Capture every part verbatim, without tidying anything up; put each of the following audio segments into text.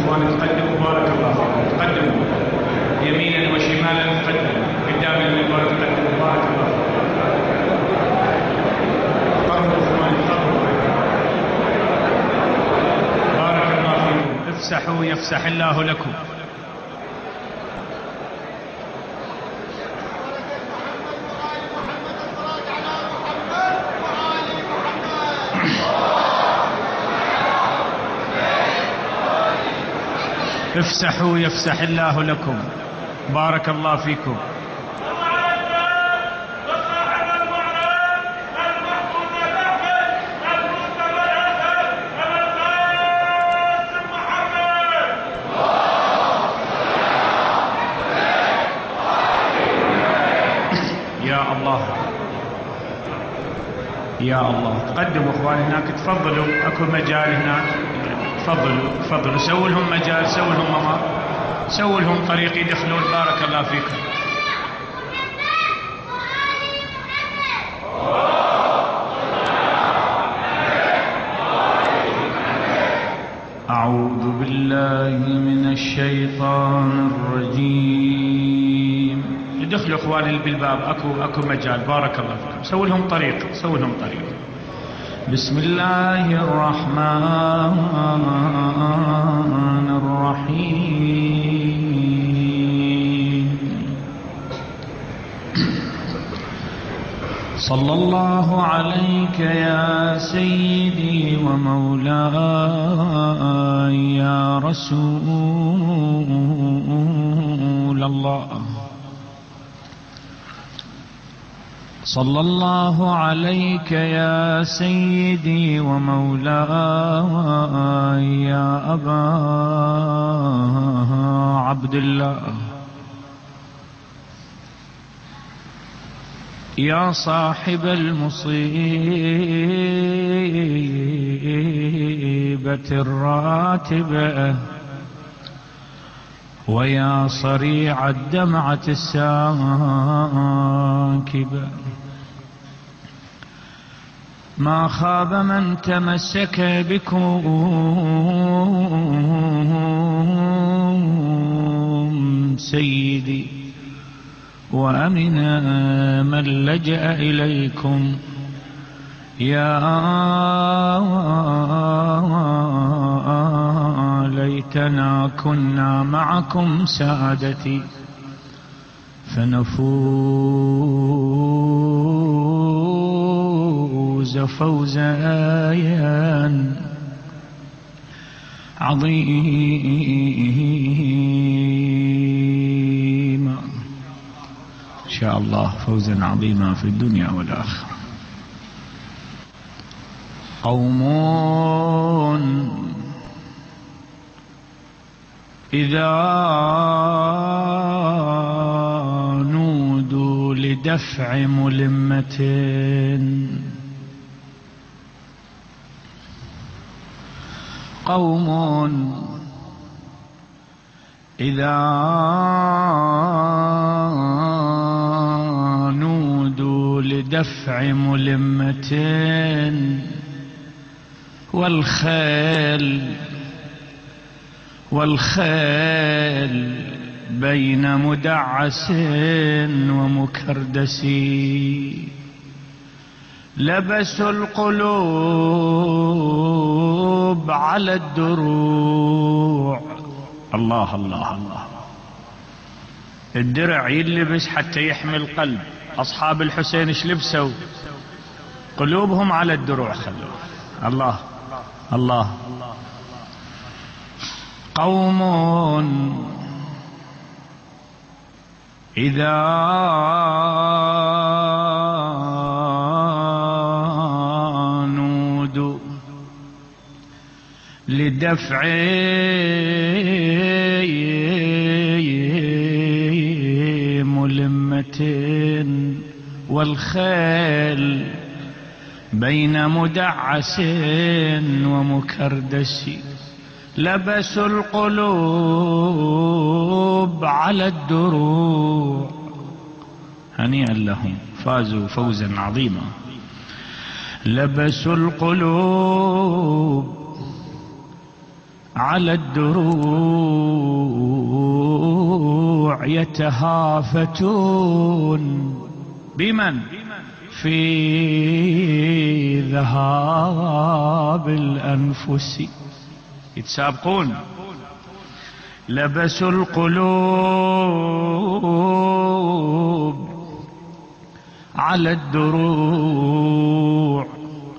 اخواني تقدموا بارك الله فيكم، تقدموا يمينا وشمالا، تقدموا قدام المنبر، تقدموا بارك الله فيكم. قربوا اخواني قربوا، بارك الله فيكم. افسحوا يفسح الله لكم. افسحوا يفسح الله لكم، بارك الله فيكم. يا الله يا الله. تقدموا اخواني هناك، تفضلوا، اكو مجال هناك، تفضلوا تفضلوا، سووا لهم مجال، سووا لهم ممر، سووا لهم طريق يدخلون، بارك الله فيكم. أعوذ بالله من الشيطان الرجيم. يدخلوا اخواني بالباب، اكو اكو مجال، بارك الله فيكم. سووا لهم طريق، سووا لهم طريق. بسم الله الرحمن الرحيم. صلى الله عليك يا سيدي ومولاي يا رسول الله. صلى الله عليك يا سيدي ومولاي يا أبا عبد الله. يا صاحب المصيبة الراتبة، ويا صريع الدمعة الساكبة، ما خاب من تمسك بكم سيدي، وأمن من لجأ إليكم. يا ليتنا كنا معكم سادتي، فنفوز فوزا عظيما إن شاء الله، فوزا عظيما في الدنيا والآخرة. قوم إذا نودوا لدفع ملمة، قوم إذا نودوا لدفع ملمة، والخيل والخيل بين مدعس ومكردس، لبسوا القلوب على الدروع. الله الله الله. الدرع يلبس حتى يحمي القلب. أصحاب الحسين ايش لبسوا؟ قلوبهم على الدروع خلوا. الله الله. قوم إذا نودوا لدفع ملمة، والخيل بين مدعس ومكردس، لبسوا القلوب على الدروع. هنيئا لهم، فازوا فوزا عظيما. لبسوا القلوب على الدروع يتهافتون بمن؟ في ذهاب الأنفس، يتسابقون. لبسوا القلوب على الدروع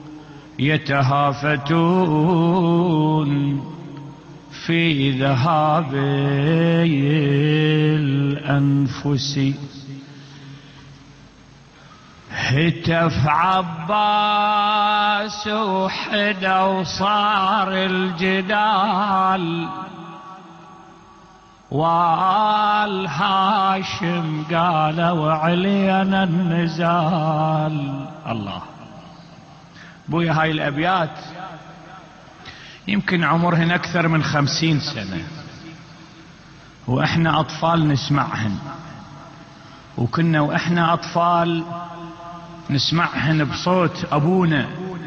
يتهافتون في ذهاب الأنفس. هتف عباس وحده وصار الجدال، والهاشم قال وعلينا النزال. الله بويا، هاي الأبيات يمكن عمرهن أكثر من خمسين سنة وإحنا أطفال نسمعهن، وكنا وإحنا أطفال نسمعهن بصوت أبونا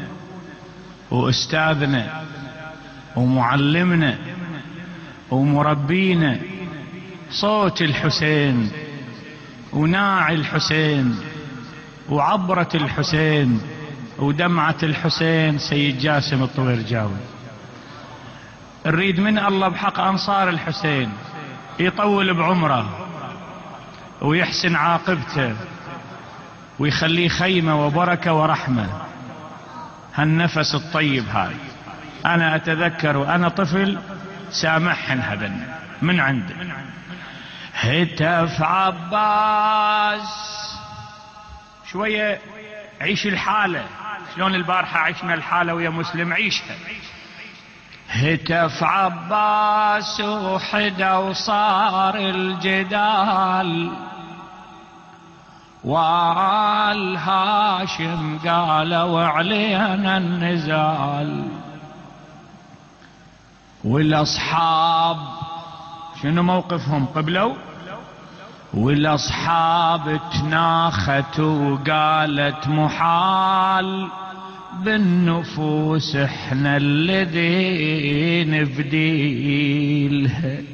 وأستاذنا ومعلمنا ومربينا، صوت الحسين وناعي الحسين وعبرة الحسين ودمعة الحسين سيد جاسم الطويرجاوي. نريد من الله بحق أنصار الحسين يطول بعمره ويحسن عاقبته ويخليه خيمة وبركة ورحمة. هالنفس الطيب هاي أنا أتذكر وأنا طفل سامحهن هذن من عنده. هتف عباس، شوية عيش الحالة، شلون البارحة عشنا الحالة ويا مسلم، عيشها. هتف عباس وحده وصار الجدال، والهاشم قال وعلينا النزال. والأصحاب شنو موقفهم؟ قبلوا، والأصحاب تناخت وقالت محال بالنفوس احنا الذي نفديلها.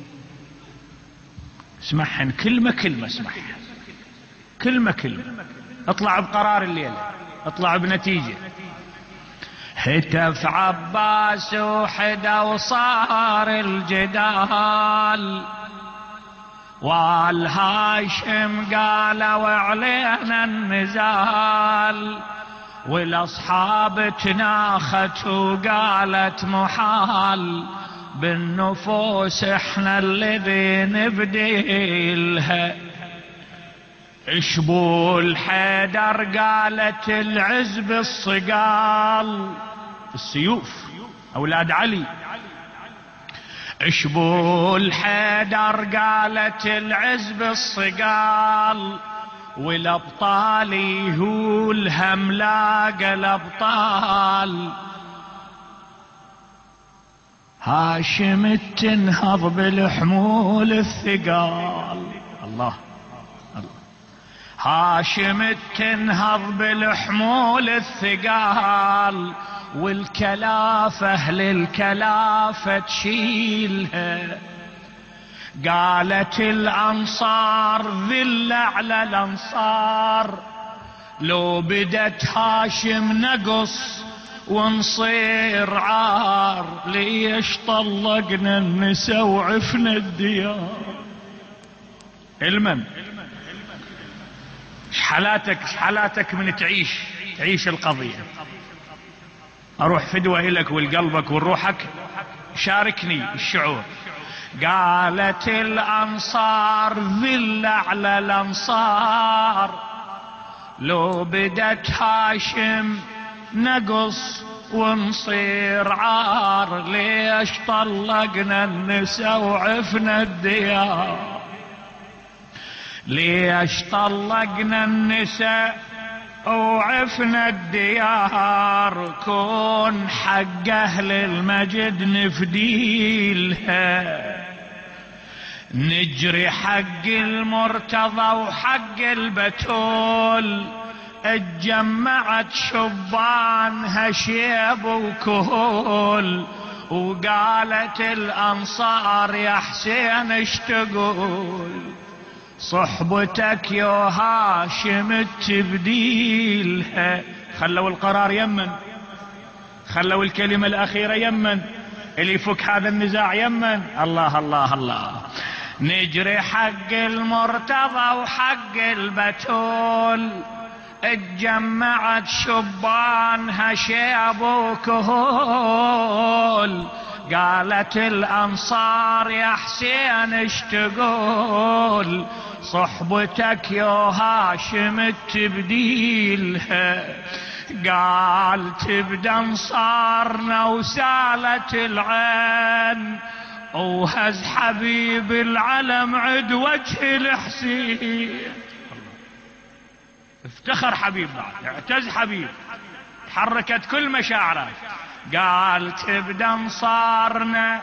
اسمعهن كلمة كلمة، اسمعهن كلمة كلمة، اطلع بقرار الليلة، اطلع بنتيجة. هتف عباس وحده وصار الجدال، والهاشم قال وعلينا النزال. والأصحاب تناخت وقالت محال بالنفوس احنا الذي نبديلها. اشبو الحيدر قالت العز بالصقال، السيوف أولاد علي. اشبو الحيدر قالت العز بالصقال، والأبطال يهولهم لاقى الأبطال. هاشم تنهض بالحمول الثقال. الله الله. هاشم تنهض بالحمول الثقال، والكلافة للكلافة تشيلها. قالت الأنصار ذل على الأنصار، لو بدت هاشم نقص ونصير عار. ليش طلقنا النساء وعفنا الديار؟ المهم حالاتك حالاتك من تعيش تعيش القضية. أروح فدوة إلك ولقلبك ولروحك، شاركني الشعور. قالت الأنصار ذل على الأنصار، لو بدت هاشم نقص ونصير عار. ليش طلقنا النساء وعفنا الديار؟ ليش طلقنا النساء وعفنا الديار؟ كون حق أهل المجد نفديلها، نجري حق المرتضى وحق البتول. اتجمعت شبانها شيب وكهول، وقالت الأنصار يا حسين ايش تقول؟ صحبتك يا هاشم تبديلها. خلوا القرار يمن، خلوا الكلمة الأخيرة يمن، اللي يفك هذا النزاع يمن. الله الله الله. نجري حق المرتضى وحق البتول، اتجمعت شبانها شيب وكهول. قالت الأنصار يا حسين ايش تقول؟ صحبتك يا هاشم تبديلها. قال تبدأ انصارنا وسالت العين، وهز حبيب العلم عد وجه الحسين. افتخر حبيب بعد، اعتز حبيب، تحركت كل مشاعره. قال تبدأ انصارنا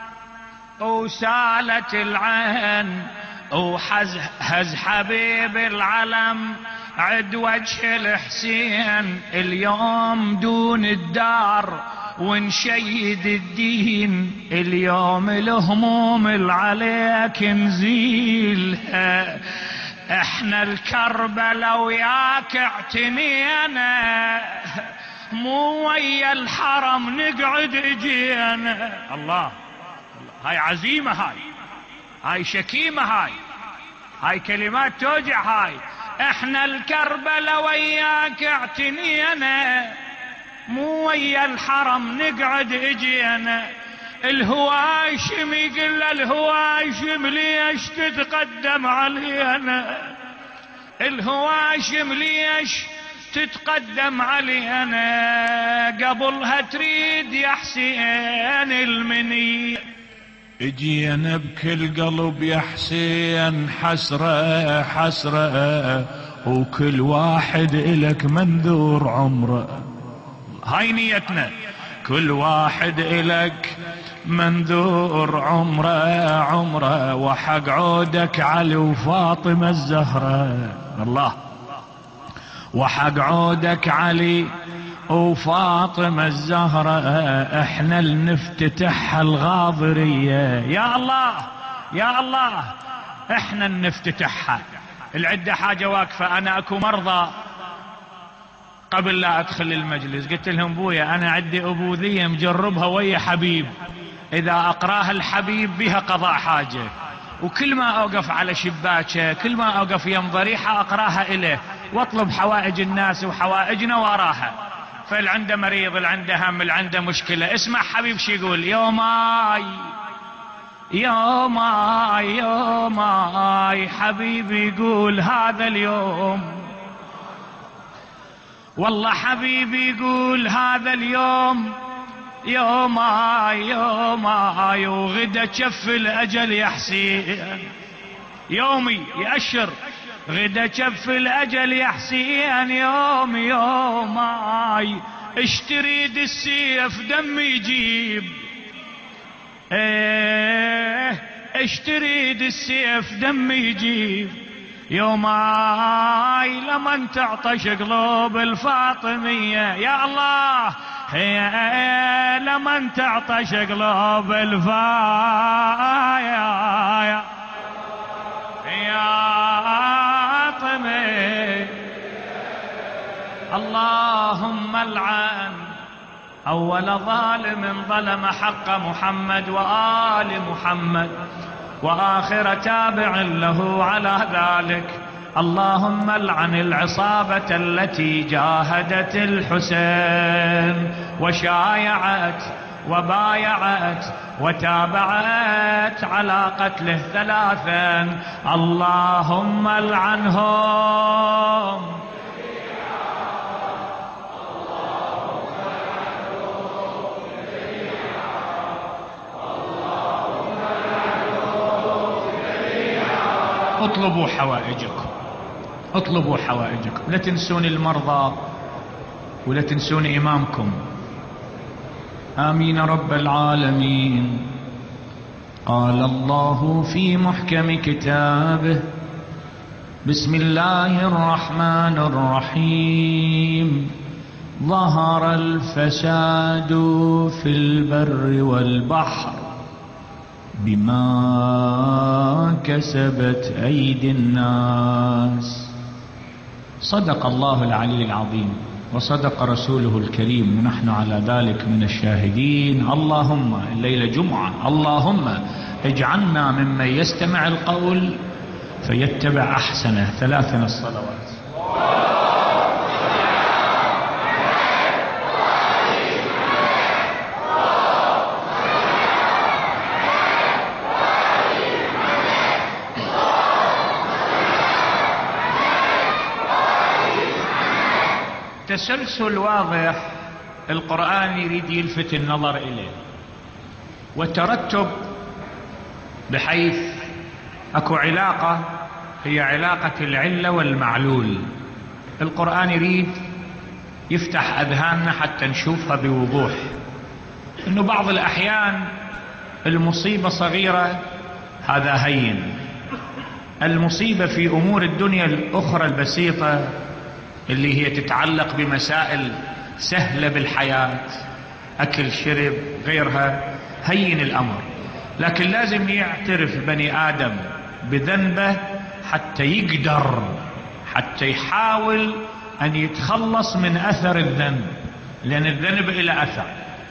وسالت العين، وحز هز حبيب العلم عد وجه الحسين. اليوم دون الدار ونشيد الدين، اليوم الهموم العليك نزيلها. احنا الكربلاء وياك اعتنينا، مو ويا الحرم نقعد اجينا. الله، هاي عزيمة، هاي هاي شكيمة، هاي هاي كلمات توجع. هاي احنا الكربلاء وياك اعتنينا، مو ويا الحرم نقعد اجينا. الهواشم يقول الهواشم ليش تتقدم علينا؟ الهواشم ليش تتقدم علينا؟ قبلها تريد يا حسين المنية. اجينا بكل قلب يا حسين حسرة حسرة، وكل واحد إلك منذور عمره. هاي نيتنا، كل واحد إلك منذور عمره عمره، وحق عودك علي وفاطمة الزهرة. الله، وحق عودك علي وفاطمة الزهرة، احنا النفتتحها الغاضرية. يا الله يا الله، احنا النفتتحها. العدة حاجة واقفة، انا اكو مرضى قبل لا ادخل المجلس قلت لهم بويا انا عندي ابوذية مجربها ويا حبيب، اذا اقراها الحبيب بها قضاء حاجة، وكل ما اوقف على شباكه كل ما اوقف يم ضريحة اقراها اليه واطلب حوائج الناس وحوائجنا واراها. فاللي عنده مريض، اللي عنده هم، اللي عنده مشكلة، اسمع حبيب شي يقول. يوماي يوماي يوماي حبيبي يقول هذا اليوم، والله حبيبي يقول هذا اليوم يوماي يوماي، وغدا شف الأجل يا حسين. يومي يأشر غدا شف الأجل يا حسين، يوم يوماي اشتريد السيف دم يجيب. ايه اشتريد السيف دم يجيب، يوماي لمن تعطش قلوب الفاطمية. يا الله، هي لمن تعطش قلوب الفاطمية يا فاطمة. اللهم العن أول ظالم ظلم حق محمد وآل محمد، وآخر تابع له على ذلك. اللهم العن العصابة التي جاهدت الحسين وشايعت وبايعت وتابعت على قتله ثلاثا. اللهم العنهم. اطلبوا حوائجكم، اطلبوا حوائجكم، لا تنسون المرضى ولا تنسون إمامكم. آمين رب العالمين. قال الله في محكم كتابه: بسم الله الرحمن الرحيم. ظهر الفساد في البر والبحر بما كسبت أيدي الناس. صدق الله العلي العظيم وصدق رسوله الكريم، ونحن على ذلك من الشاهدين. اللهم الليلة جمعة، اللهم اجعلنا ممن يستمع القول فيتبع أحسنه. ثلاثا الصلوات. تسلسل واضح القرآن يريد يلفت النظر إليه، وترتب بحيث أكو علاقة هي علاقة العلة والمعلول. القرآن يريد يفتح أذهاننا حتى نشوفها بوضوح، إنه بعض الأحيان المصيبة صغيرة هذا هين، المصيبة في أمور الدنيا الأخرى البسيطة اللي هي تتعلق بمسائل سهلة بالحياة، أكل شرب غيرها، هين الأمر. لكن لازم يعترف بني آدم بذنبه حتى يقدر، حتى يحاول أن يتخلص من أثر الذنب، لأن الذنب إلى أثر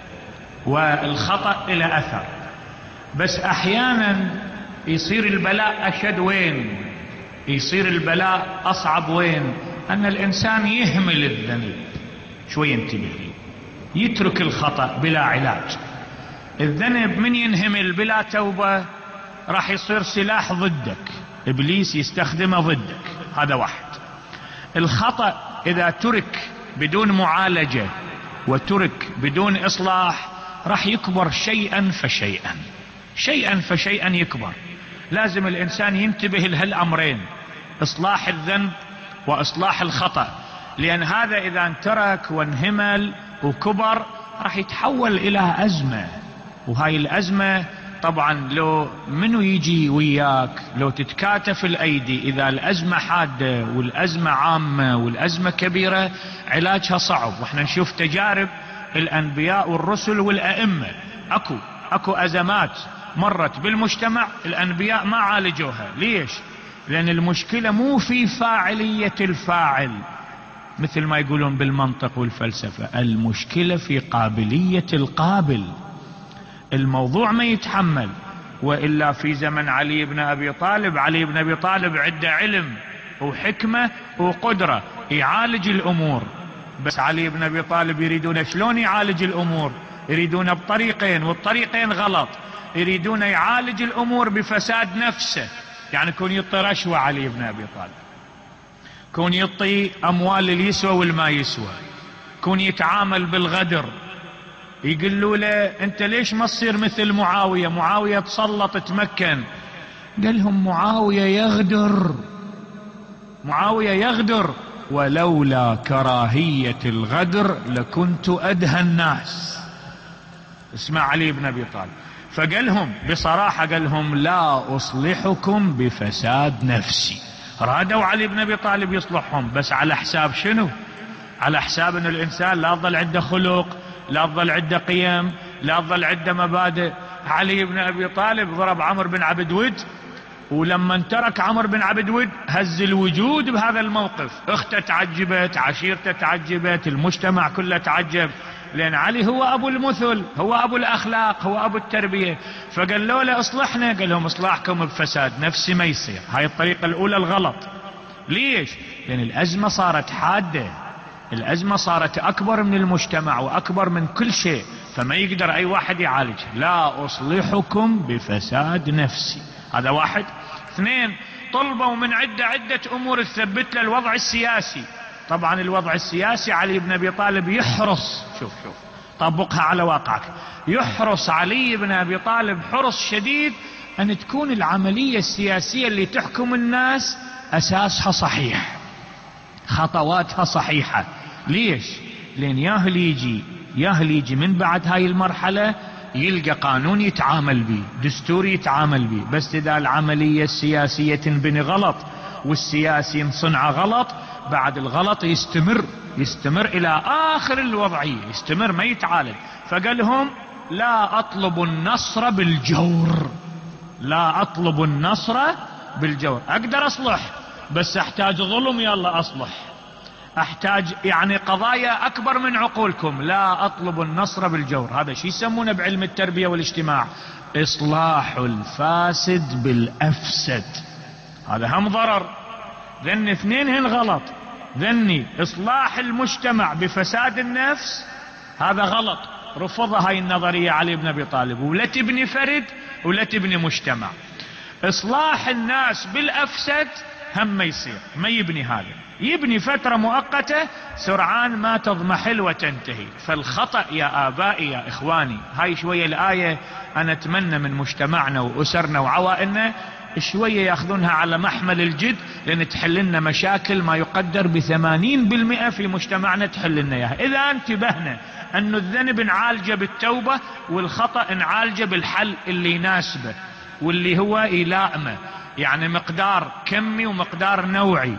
والخطأ إلى أثر. بس أحيانا يصير البلاء أشد. وين يصير البلاء أصعب؟ وين؟ أن الإنسان يهمل الذنب شوي، ينتبه، يترك الخطأ بلا علاج. الذنب من ينهمل بلا توبة راح يصير سلاح ضدك، إبليس يستخدمه ضدك. هذا واحد. الخطأ إذا ترك بدون معالجة وترك بدون إصلاح راح يكبر شيئا فشيئا، شيئا فشيئا يكبر. لازم الإنسان ينتبه لهالأمرين، إصلاح الذنب وإصلاح الخطأ، لأن هذا إذا انترك وانهمل وكبر راح يتحول إلى أزمة. وهاي الأزمة طبعا لو منو يجي وياك، لو تتكاتف الأيدي، إذا الأزمة حادة والأزمة عامة والأزمة كبيرة علاجها صعب. وإحنا نشوف تجارب الأنبياء والرسل والأئمة، أكو أكو أزمات مرت بالمجتمع الأنبياء ما عالجوها. ليش؟ لأن المشكلة مو في فاعلية الفاعل مثل ما يقولون بالمنطق والفلسفة، المشكلة في قابلية القابل. الموضوع ما يتحمل. وإلا في زمن علي بن أبي طالب، علي بن أبي طالب عنده علم وحكمة وقدرة يعالج الأمور، بس علي بن أبي طالب يريدون شلون يعالج الأمور؟ يريدون بطريقين، والطريقين غلط. يريدون يعالج الأمور بفساد نفسه، يعني كون يعطي رشوة علي بن أبي طالب، كون يعطي أموال اللي يسوى والما يسوى، كون يتعامل بالغدر. يقولوا له أنت ليش ما تصير مثل معاوية؟ معاوية تسلط تمكن. قال لهم معاوية يغدر، معاوية يغدر، ولولا كراهية الغدر لكنت أدهى الناس. اسمع علي بن أبي طالب، فقال لهم بصراحة، قال لهم لا أصلحكم بفساد نفسي. رادوا علي بن أبي طالب يصلحهم، بس على حساب شنو؟ على حساب أن الإنسان لا ظل عنده خلق، لا ظل عنده قيم، لا ظل عنده مبادئ. علي بن أبي طالب ضرب عمرو بن عبد ود، ولما ترك عمرو بن عبد ود هز الوجود بهذا الموقف. اخته تعجبت، عشيرته تعجبت، المجتمع كله تعجب، لأن علي هو أبو المثل، هو أبو الأخلاق، هو أبو التربية. فقال له لا اصلحنا، قال لهم اصلاحكم بفساد نفسي ما يصير. هاي الطريقة الأولى الغلط. ليش؟ لأن الأزمة صارت حادة، الأزمة صارت أكبر من المجتمع وأكبر من كل شيء، فما يقدر أي واحد يعالج. لا أصلحكم بفساد نفسي. هذا واحد. اثنين، طلبوا من عدة عدة أمور تثبت له الوضع السياسي. طبعا الوضع السياسي علي بن أبي طالب يحرص، شوف شوف طبقها على واقعك، يحرص علي بن أبي طالب حرص شديد أن تكون العملية السياسية اللي تحكم الناس أساسها صحيح، خطواتها صحيحة. ليش؟ لأن ياهل يجي ياهل يجي من بعد هاي المرحلة يلقى قانون يتعامل به، دستور يتعامل به، بس إذا العملية السياسية تنبني غلط والسياسي انصنع غلط، بعد الغلط يستمر يستمر إلى آخر الوضعية، يستمر ما يتعالج. فقال لهم لا أطلب النصر بالجور، لا أطلب النصر بالجور. أقدر أصلح بس أحتاج ظلم، يلا أصلح. أحتاج يعني قضايا أكبر من عقولكم، لا أطلب النصر بالجور. هذا شيء يسمونه بعلم التربية والاجتماع إصلاح الفاسد بالأفسد. هذا هم ضرر، ذن اثنين هن غلط. ذني إصلاح المجتمع بفساد النفس هذا غلط، رفضها هاي النظرية علي بن أبي طالب، ولا تبني فرد ولا تبني مجتمع. إصلاح الناس بالأفسد هم ما يصير، ما يبني هذا، يبني فترة مؤقتة سرعان ما تضمحل وتنتهي. فالخطأ يا آبائي يا إخواني، هاي شوية الآية أنا أتمنى من مجتمعنا وأسرنا وعوائلنا شوية يأخذونها على محمل الجد، لأن تحل لنا مشاكل ما يقدر بثمانين بالمئة في مجتمعنا، تحل لنا إياها إذا انتبهنا أن الذنب نعالجه بالتوبة والخطأ نعالجه بالحل اللي يناسبه واللي هو يلائمه، يعني مقدار كمي ومقدار نوعي.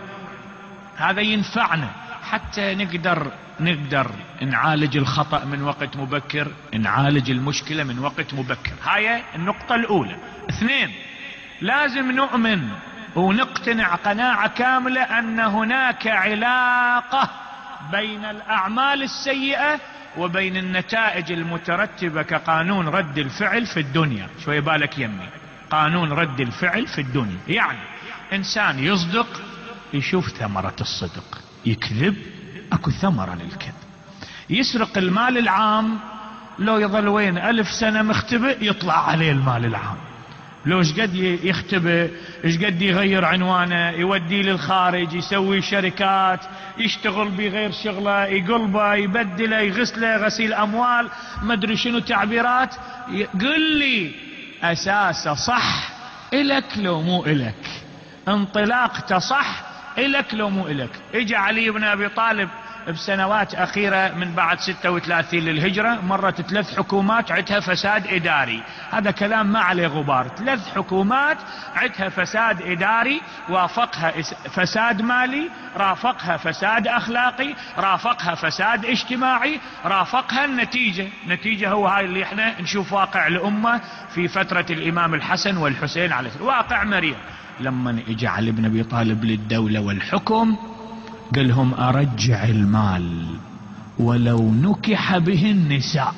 هذا ينفعنا حتى نقدر نقدر نعالج الخطأ من وقت مبكر، نعالج المشكلة من وقت مبكر. هاي النقطة الأولى. اثنين، لازم نؤمن ونقتنع قناعة كاملة أن هناك علاقة بين الأعمال السيئة وبين النتائج المترتبة كقانون رد الفعل في الدنيا. شوية بالك يمي، قانون رد الفعل في الدنيا يعني إنسان يصدق يشوف ثمرة الصدق، يكذب أكو ثمرة للكذب، يسرق المال العام لو يظل وين ألف سنة مختبئ يطلع عليه المال العام. لو ايش قد يختبئ، ايش قد يغير عنوانه، يوديه للخارج، يسوي شركات، يشتغل بغير شغله، يقلبه، يبدله، يغسله، غسيل اموال، ما ادري شنو تعبيرات. قل لي اساسه صح الك لو مو الك، انطلاقته صح الك لو مو الك. اجى علي بن ابي طالب بسنوات اخيرة من بعد ستة وثلاثين للهجرة، مرت ثلاث حكومات عدها فساد اداري، هذا كلام ما عليه غبار. ثلاث حكومات عدها فساد اداري، وافقها فساد مالي، رافقها فساد اخلاقي، رافقها فساد اجتماعي، رافقها النتيجة. نتيجة هو هاي اللي احنا نشوف واقع الامة في فترة الامام الحسن والحسين عليه السلام، واقع مرير. لما اجى علي بن ابي طالب للدولة والحكم قال لهم ارجع المال ولو نكح به النساء.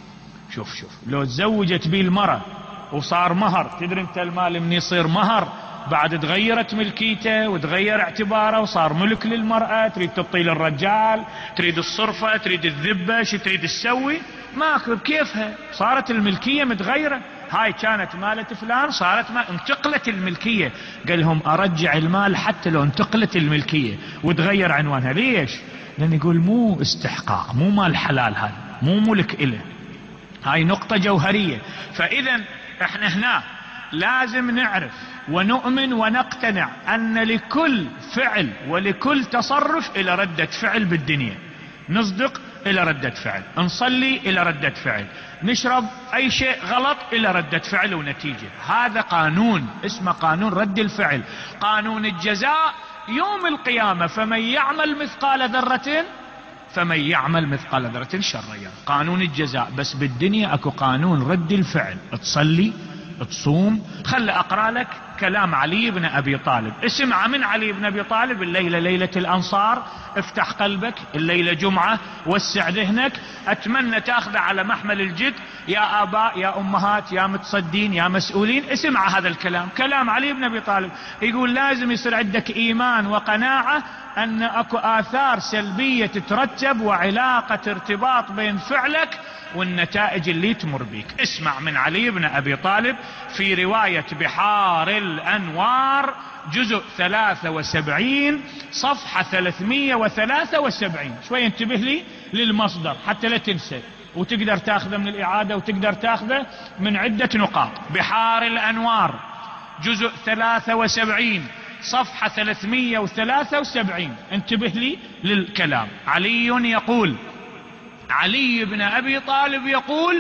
شوف شوف لو تزوجت به المرأة وصار مهر، تدري انت المال من يصير مهر بعد تغيرت ملكيته وتغير اعتباره وصار ملك للمرأة، تريد تبطي للرجال، تريد الصرفة، تريد الذبة، شو تريد تسوي، ماكو بكيفها، صارت الملكية متغيرة. هاي كانت مالة فلان صارت ما انتقلت الملكية. قال لهم ارجع المال حتى لو انتقلت الملكية وتغير عنوانها. ليش؟ لان يقول مو استحقاق، مو مال حلال، هذا مو ملك إله. هاي نقطة جوهرية. فاذا احنا هنا لازم نعرف ونؤمن ونقتنع ان لكل فعل ولكل تصرف الى ردة فعل بالدنيا. نصدق الى ردة فعل، نصلي الى ردة فعل، نشرب اي شيء غلط الى ردة فعل ونتيجة. هذا قانون اسمه قانون رد الفعل، قانون الجزاء يوم القيامة. فمن يعمل مثقال ذرة فمن يعمل مثقال ذرة شرا يره. قانون الجزاء. بس بالدنيا اكو قانون رد الفعل. تصلي، تصوم. خل اقرأ لك كلام علي بن ابي طالب، اسمع من علي بن ابي طالب. الليلة ليلة الانصار، افتح قلبك، الليلة جمعة، وسع ذهنك. اتمنى تاخذ على محمل الجد يا اباء يا امهات يا متصدين يا مسؤولين. اسمع هذا الكلام، كلام علي بن ابي طالب. يقول لازم يصير عندك ايمان وقناعة ان اكو اثار سلبية تترتب وعلاقة ارتباط بين فعلك والنتائج اللي تمر بيك. اسمع من علي بن ابي طالب في رواية بحار الانوار جزء ثلاثة وسبعين صفحة ثلاثمية وثلاثة وسبعين. شوي انتبه لي للمصدر حتى لا تنسى، وتقدر تاخذه من الاعادة وتقدر تاخذه من عدة نقاط. بحار الانوار جزء ثلاثة وسبعين صفحة ثلاثمية وثلاثة وسبعين. انتبه لي للكلام. علي يقول، علي بن ابي طالب يقول: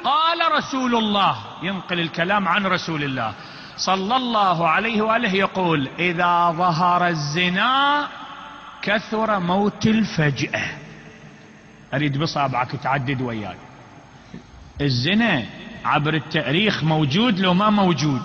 قال رسول الله، ينقل الكلام عن رسول الله صلى الله عليه وآله، يقول: إذا ظهر الزنا كثر موت الفجأة. أريد بصابعك تعدد وياي. الزنا عبر التاريخ موجود لو ما موجود؟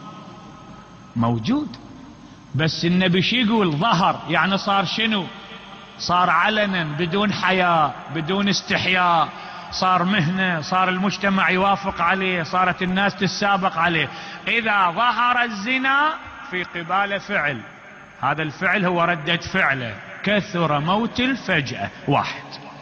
موجود، بس النبي شو يقول؟ ظهر، يعني صار شنو؟ صار علنا، بدون حياء، بدون استحياء، صار مهنة، صار المجتمع يوافق عليه، صارت الناس تتسابق عليه. إذا ظهر الزنا في قبال فعل، هذا الفعل هو ردة فعله، كثر موت الفجأة. واحد.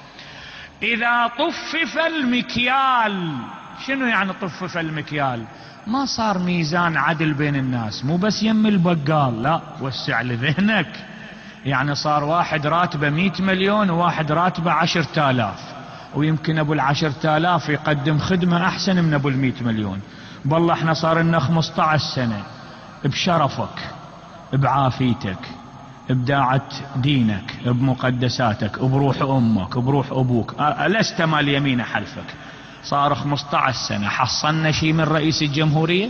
إذا طفف المكيال، شنو يعني طفف المكيال؟ ما صار ميزان عدل بين الناس، مو بس يم البقال، لا، وسع لذهنك. يعني صار واحد راتبه مئة مليون وواحد راتبه عشرة آلاف، ويمكن ابو العشرة آلاف يقدم خدمة احسن من ابو المئة مليون. بالله احنا صار لنا خمسة عشر سنة بشرفك، بعافيتك، ابداعة دينك، بمقدساتك، بروح امك، بروح ابوك، لست مال يمين حلفك. صار خمسة عشر سنة حصلنا شيء من رئيس الجمهورية؟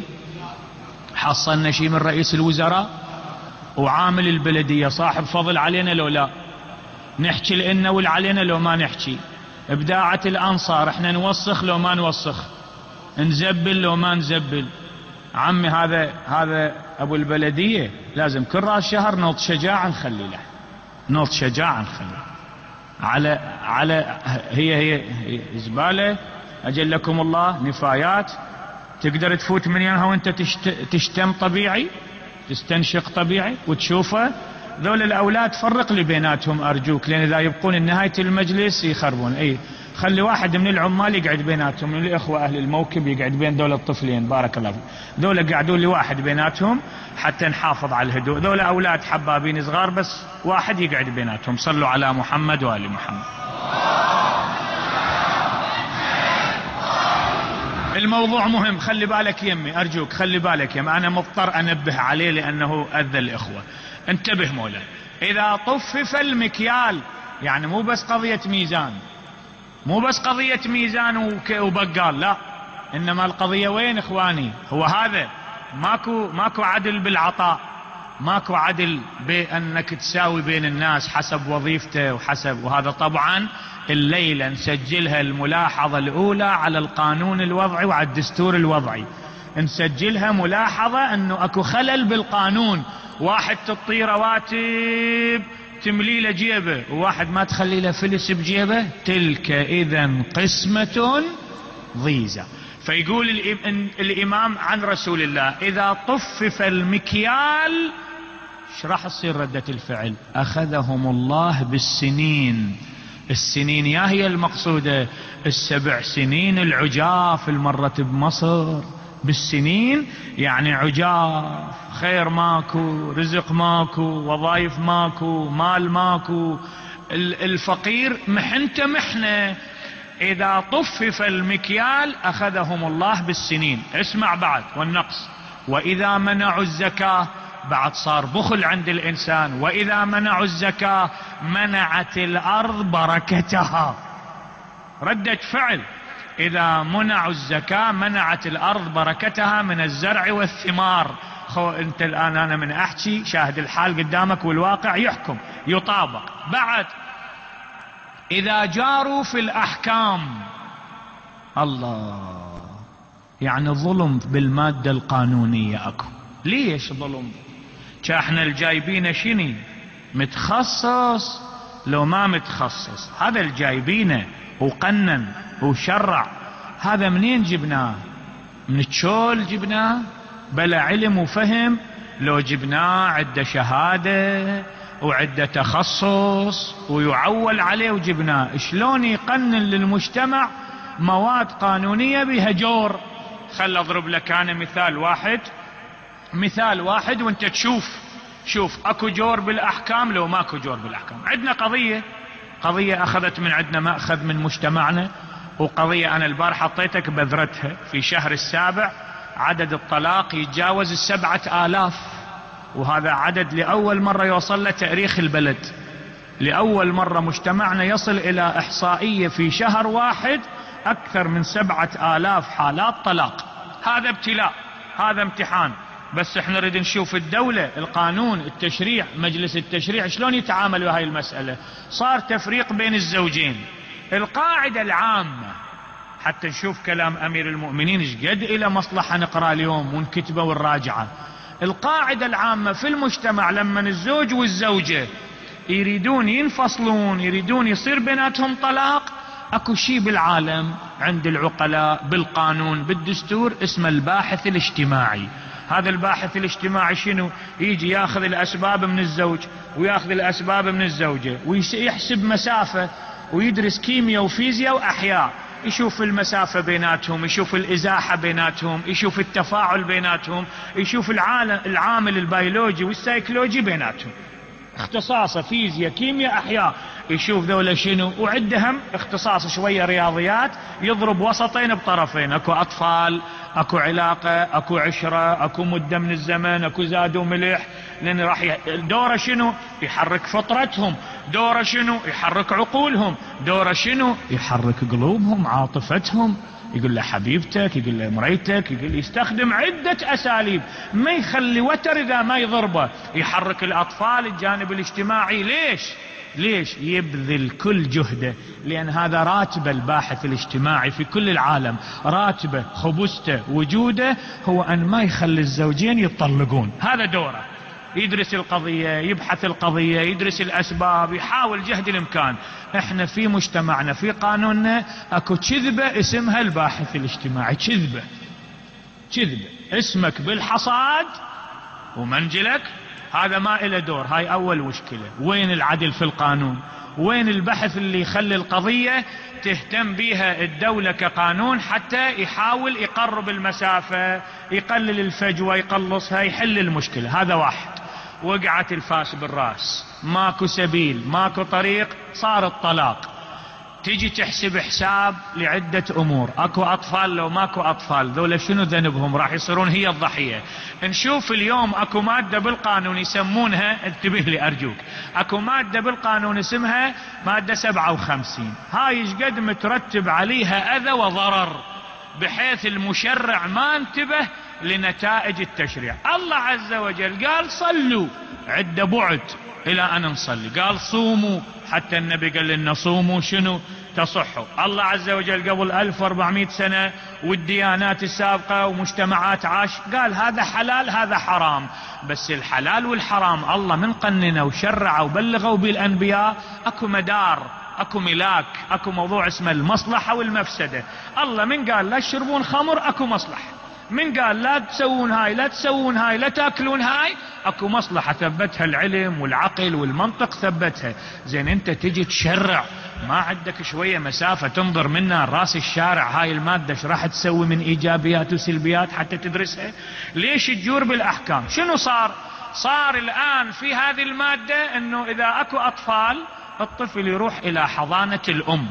حصلنا شيء من رئيس الوزراء؟ وعامل البلدية صاحب فضل علينا لو لا؟ نحكي لنا والعلينا لو ما نحكي؟ ابداعة الانصار احنا نوسخ لو ما نوسخ؟ نزبل لو ما نزبل؟ عمي هذا هذا ابو البلدية لازم كل راس شهر نوط شجاعة نخلي له، نوط شجاعة نخلي على على هي هي, هي زبالة اجلكم الله، نفايات. تقدر تفوت من ينها وانت تشت تشتم طبيعي، تستنشق طبيعي وتشوفه. ذول الاولاد فرق لي بيناتهم ارجوك، لان اذا يبقون نهاية المجلس يخربون. اي خلي واحد من العمال يقعد بيناتهم، من الاخوة اهل الموكب يقعد بين دول الطفلين، بارك الله فيك. ذول قعدوا لي واحد بيناتهم حتى نحافظ على الهدوء. ذول اولاد حبابين صغار، بس واحد يقعد بيناتهم. صلوا على محمد وآل محمد. الموضوع مهم، خلي بالك يمي، ارجوك خلي بالك يمي، انا مضطر انبه عليه لانه اذى الاخوة. انتبه مولاي. اذا طفف المكيال، يعني مو بس قضية ميزان، مو بس قضية ميزان وبقال، لا، انما القضية وين اخواني؟ هو هذا ماكو ماكو عدل بالعطاء، ماكو عدل بانك تساوي بين الناس حسب وظيفته وحسب. وهذا طبعا الليلة نسجلها الملاحظة الاولى على القانون الوضعي وعلى الدستور الوضعي، نسجلها ملاحظة انه اكو خلل بالقانون. واحد تعطيه رواتب تملي له جيبه، وواحد ما تخلي له فلس بجيبه، تلك اذا قسمة ضيزة. فيقول الامام عن رسول الله: اذا طفف المكيال، ايش راح تصير ردة الفعل؟ اخذهم الله بالسنين. السنين يا هي المقصودة السبع سنين العجاف المرت بمصر. بالسنين يعني عجاف، خير ماكو، رزق ماكو، وظائف ماكو، مال ماكو، الفقير محنته محنة. اذا طفف المكيال اخذهم الله بالسنين. اسمع بعد، والنقص. واذا منعوا الزكاة، بعد صار بخل عند الانسان. واذا منعوا الزكاة منعت الارض بركتها. ردة فعل. اذا منعوا الزكاة منعت الارض بركتها من الزرع والثمار. خو انت الان انا من احكي شاهد الحال قدامك والواقع يحكم يطابق. بعد اذا جاروا في الاحكام، الله، يعني ظلم بالمادة القانونية اكو. ليش ظلم؟ احنا الجايبين شني؟ متخصص لو ما متخصص. هذا الجايبينه وقنن وشرع، هذا منين جبناه؟ من الشول جبناه؟ بلا علم وفهم؟ لو جبناه عنده شهادة وعنده تخصص ويعول عليه وجبناه، شلون يقنن للمجتمع مواد قانونية بها جور؟ خل اضرب لك انا مثال واحد، مثال واحد وانت تشوف. شوف اكو جور بالاحكام لو ماكو جور بالاحكام. عندنا قضية قضية اخذت من عندنا ماخذ من مجتمعنا، وقضية انا البارحة حطيتك بذرتها. في شهر السابع عدد الطلاق يتجاوز السبعة آلاف، وهذا عدد لأول مرة يوصل له تاريخ البلد. لأول مرة مجتمعنا يصل إلى إحصائية في شهر واحد أكثر من سبعة آلاف حالات طلاق. هذا ابتلاء، هذا امتحان. بس احنا نريد نشوف الدولة، القانون، التشريع، مجلس التشريع شلون يتعامل بهاي المسألة. صار تفريق بين الزوجين. القاعدة العامة حتى نشوف كلام أمير المؤمنين ايش قد إلى مصلحة نقرأ اليوم ونكتبه والراجعة. القاعدة العامة في المجتمع لما الزوج والزوجة يريدون ينفصلون، يريدون يصير بيناتهم طلاق، اكو شيء بالعالم عند العقلاء بالقانون بالدستور اسمه الباحث الاجتماعي. هذا الباحث الاجتماعي شنو؟ يجي ياخذ الاسباب من الزوج وياخذ الاسباب من الزوجة ويحسب مسافة ويدرس كيمياء وفيزياء واحياء، يشوف المسافة بيناتهم، يشوف الازاحة بيناتهم، يشوف التفاعل بيناتهم، يشوف العالم العامل البيولوجي والسيكولوجي بيناتهم. اختصاصه فيزياء كيمياء احياء، يشوف ذولا شنو. وعندهم اختصاص شوية رياضيات، يضرب وسطين بطرفين، اكو اطفال، اكو علاقة، اكو عشرة، اكو مدة من الزمن، اكو زاد وملح. لان راح ي... دوره شنو؟ يحرك فطرتهم. دوره شنو؟ يحرك عقولهم. دوره شنو؟ يحرك قلوبهم، عاطفتهم. يقول له حبيبتك، يقول له مريتك، يقول يستخدم عدة اساليب، ما يخلي وتر اذا ما يضربه. يحرك الاطفال، الجانب الاجتماعي. ليش؟ ليش؟ يبذل كل جهده، لان هذا راتب الباحث الاجتماعي في كل العالم، راتبه خبزته وجوده هو ان ما يخلي الزوجين يتطلقون. هذا دوره. يدرس القضية، يبحث القضية، يدرس الأسباب، يحاول جهد الإمكان. احنا في مجتمعنا في قانوننا اكو كذبة اسمها الباحث الاجتماعي. كذبة كذبة، اسمك بالحصاد ومنجلك، هذا ما إله دور. هاي أول مشكلة. وين العدل في القانون؟ وين البحث اللي يخلي القضية تهتم بها الدولة كقانون حتى يحاول يقرب المسافة، يقلل الفجوة، يقلصها، يحل المشكلة؟ هذا واحد. وقعت الفاس بالراس، ماكو سبيل، ماكو طريق، صار الطلاق. تيجي تحسب حساب لعدة امور. اكو اطفال، لو ماكو اطفال ذولا شنو ذنبهم؟ راح يصيرون هي الضحية. نشوف اليوم اكو مادة بالقانون يسمونها، انتبه لي ارجوك، اكو مادة بالقانون اسمها مادة سبعة وخمسين. هاي ايش قد مترتب عليها اذى وضرر، بحيث المشرع ما انتبه لنتائج التشريع. الله عز وجل قال صلوا، عدة بعد الى ان نصلي. قال صوموا، حتى النبي قال لنا صوموا شنو؟ تصحوا. الله عز وجل قبل ألف وأربعمائة سنة والديانات السابقة ومجتمعات عاش قال هذا حلال هذا حرام. بس الحلال والحرام الله من قننا وشرع وبلغوا بالأنبياء اكو مدار، اكو ملاك، اكو موضوع اسمه المصلحة والمفسدة. الله من قال لا تشربون خمر اكو مصلحة، من قال لا تسوون هاي لا تسوون هاي لا تاكلون هاي اكو مصلحة ثبتها العلم والعقل والمنطق ثبتها. زين انت تجي تشرع، ما عندك شوية مسافة تنظر منها راس الشارع هاي المادة ايش راح تسوي من ايجابيات وسلبيات حتى تدرسها؟ ليش تجور بالاحكام؟ شنو صار؟ صار الان في هذه المادة انه اذا اكو اطفال الطفل يروح الى حضانة الام،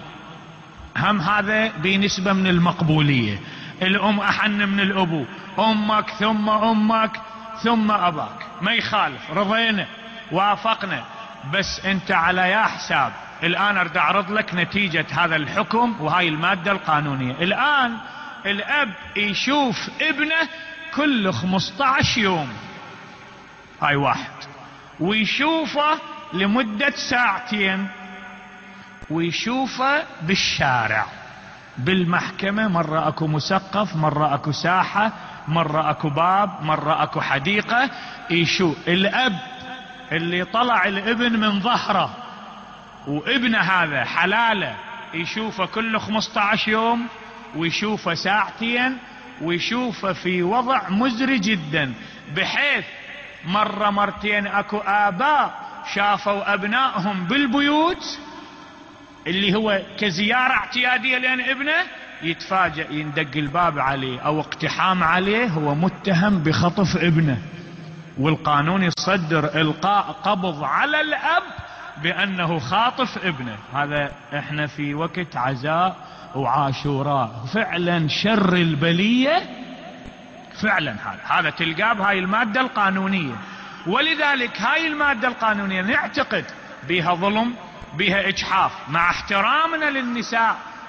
هم هذا بنسبة من المقبولية. الام احن من الابو، امك ثم امك ثم اباك، ما يخالف، رضينا وافقنا. بس انت على يا حساب. الان اريد اعرض لك نتيجة هذا الحكم وهاي المادة القانونية. الان الاب يشوف ابنه كل خمسة عشر يوم، هاي واحد، ويشوفه لمدة ساعتين، ويشوفه بالشارع بالمحكمة، مرة اكو مسقف، مرة اكو ساحة، مرة اكو باب، مرة اكو حديقة. يشوف الاب اللي طلع الابن من ظهره وابنه هذا حلاله، يشوفه كل خمسة عشر يوم، ويشوفه ساعتين، ويشوفه في وضع مزري جدا، بحيث مرة مرتين اكو اباء شافوا ابنائهم بالبيوت اللي هو كزيارة اعتيادية لان ابنه يتفاجأ يندق الباب عليه او اقتحام عليه، هو متهم بخطف ابنه، والقانون يصدر القاء قبض على الاب بانه خاطف ابنه. هذا احنا في وقت عزاء وعاشوراء، فعلا شر البلية فعلا. هذا هذا تلقاه بهاي المادة القانونية. ولذلك هاي المادة القانونية نعتقد بها ظلم، بها اجحاف، مع احترامنا للنساء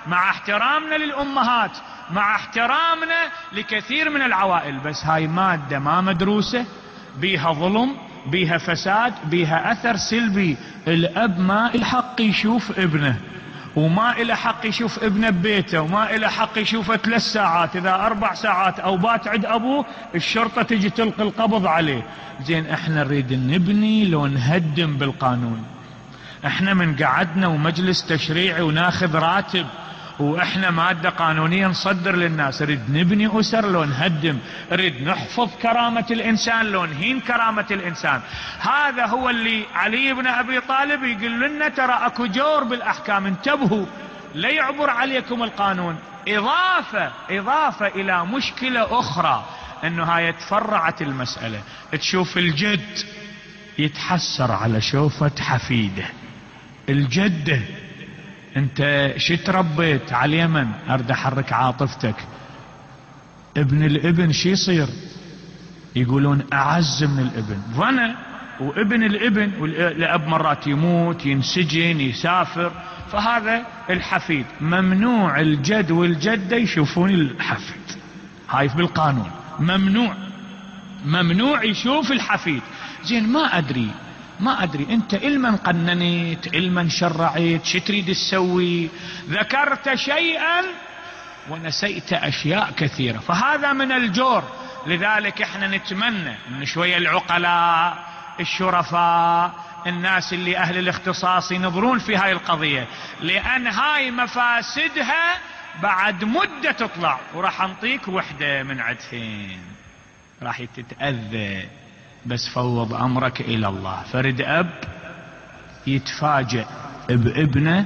مع احترامنا للأمهات، مع احترامنا لكثير من العوائل، بس هاي مادة ما مدروسة، بيها ظلم، بيها فساد، بيها أثر سلبي. الأب ما الحق يشوف ابنه، وما إله حق يشوف ابنه ببيته، وما إله حق يشوفه ثلاث ساعات. إذا أربع ساعات أو بات عند أبوه الشرطة تجي تلقي القبض عليه. زين احنا نريد نبني لو نهدم بالقانون؟ احنا من قعدنا ومجلس تشريعي وناخذ راتب واحنا مادة قانونية نصدر للناس؟ نريد نبني أسر لو نهدم؟ نريد نحفظ كرامة الإنسان لو نهين كرامة الإنسان؟ هذا هو اللي علي بن أبي طالب يقول لنا ترى اكو جور بالأحكام، انتبهوا لا يعبر عليكم القانون. إضافة إضافة إلى مشكلة أخرى، أنه هاي تفرعت المسألة. تشوف الجد يتحسر على شوفة حفيده، الجدة انت شو تربيت على اليمن، ارد احرك عاطفتك. ابن الابن شي يصير؟ يقولون اعز من الابن، ظنى وابن الابن، والاب مرات يموت، ينسجن، يسافر. فهذا الحفيد ممنوع الجد والجدة يشوفون الحفيد، هاي بالقانون ممنوع، ممنوع يشوف الحفيد. زين ما ادري ما ادري انت علما قننت، علما شرعت، شو تريد تسوي؟ ذكرت شيئا ونسيت اشياء كثيرة، فهذا من الجور. لذلك احنا نتمنى ان شوية العقلاء الشرفاء الناس اللي اهل الاختصاص ينظرون في هاي القضية، لان هاي مفاسدها بعد مدة تطلع. وراح انطيك وحدة من عدهن راح تتأذى، بس فوض امرك الى الله. فرد اب يتفاجئ بابنه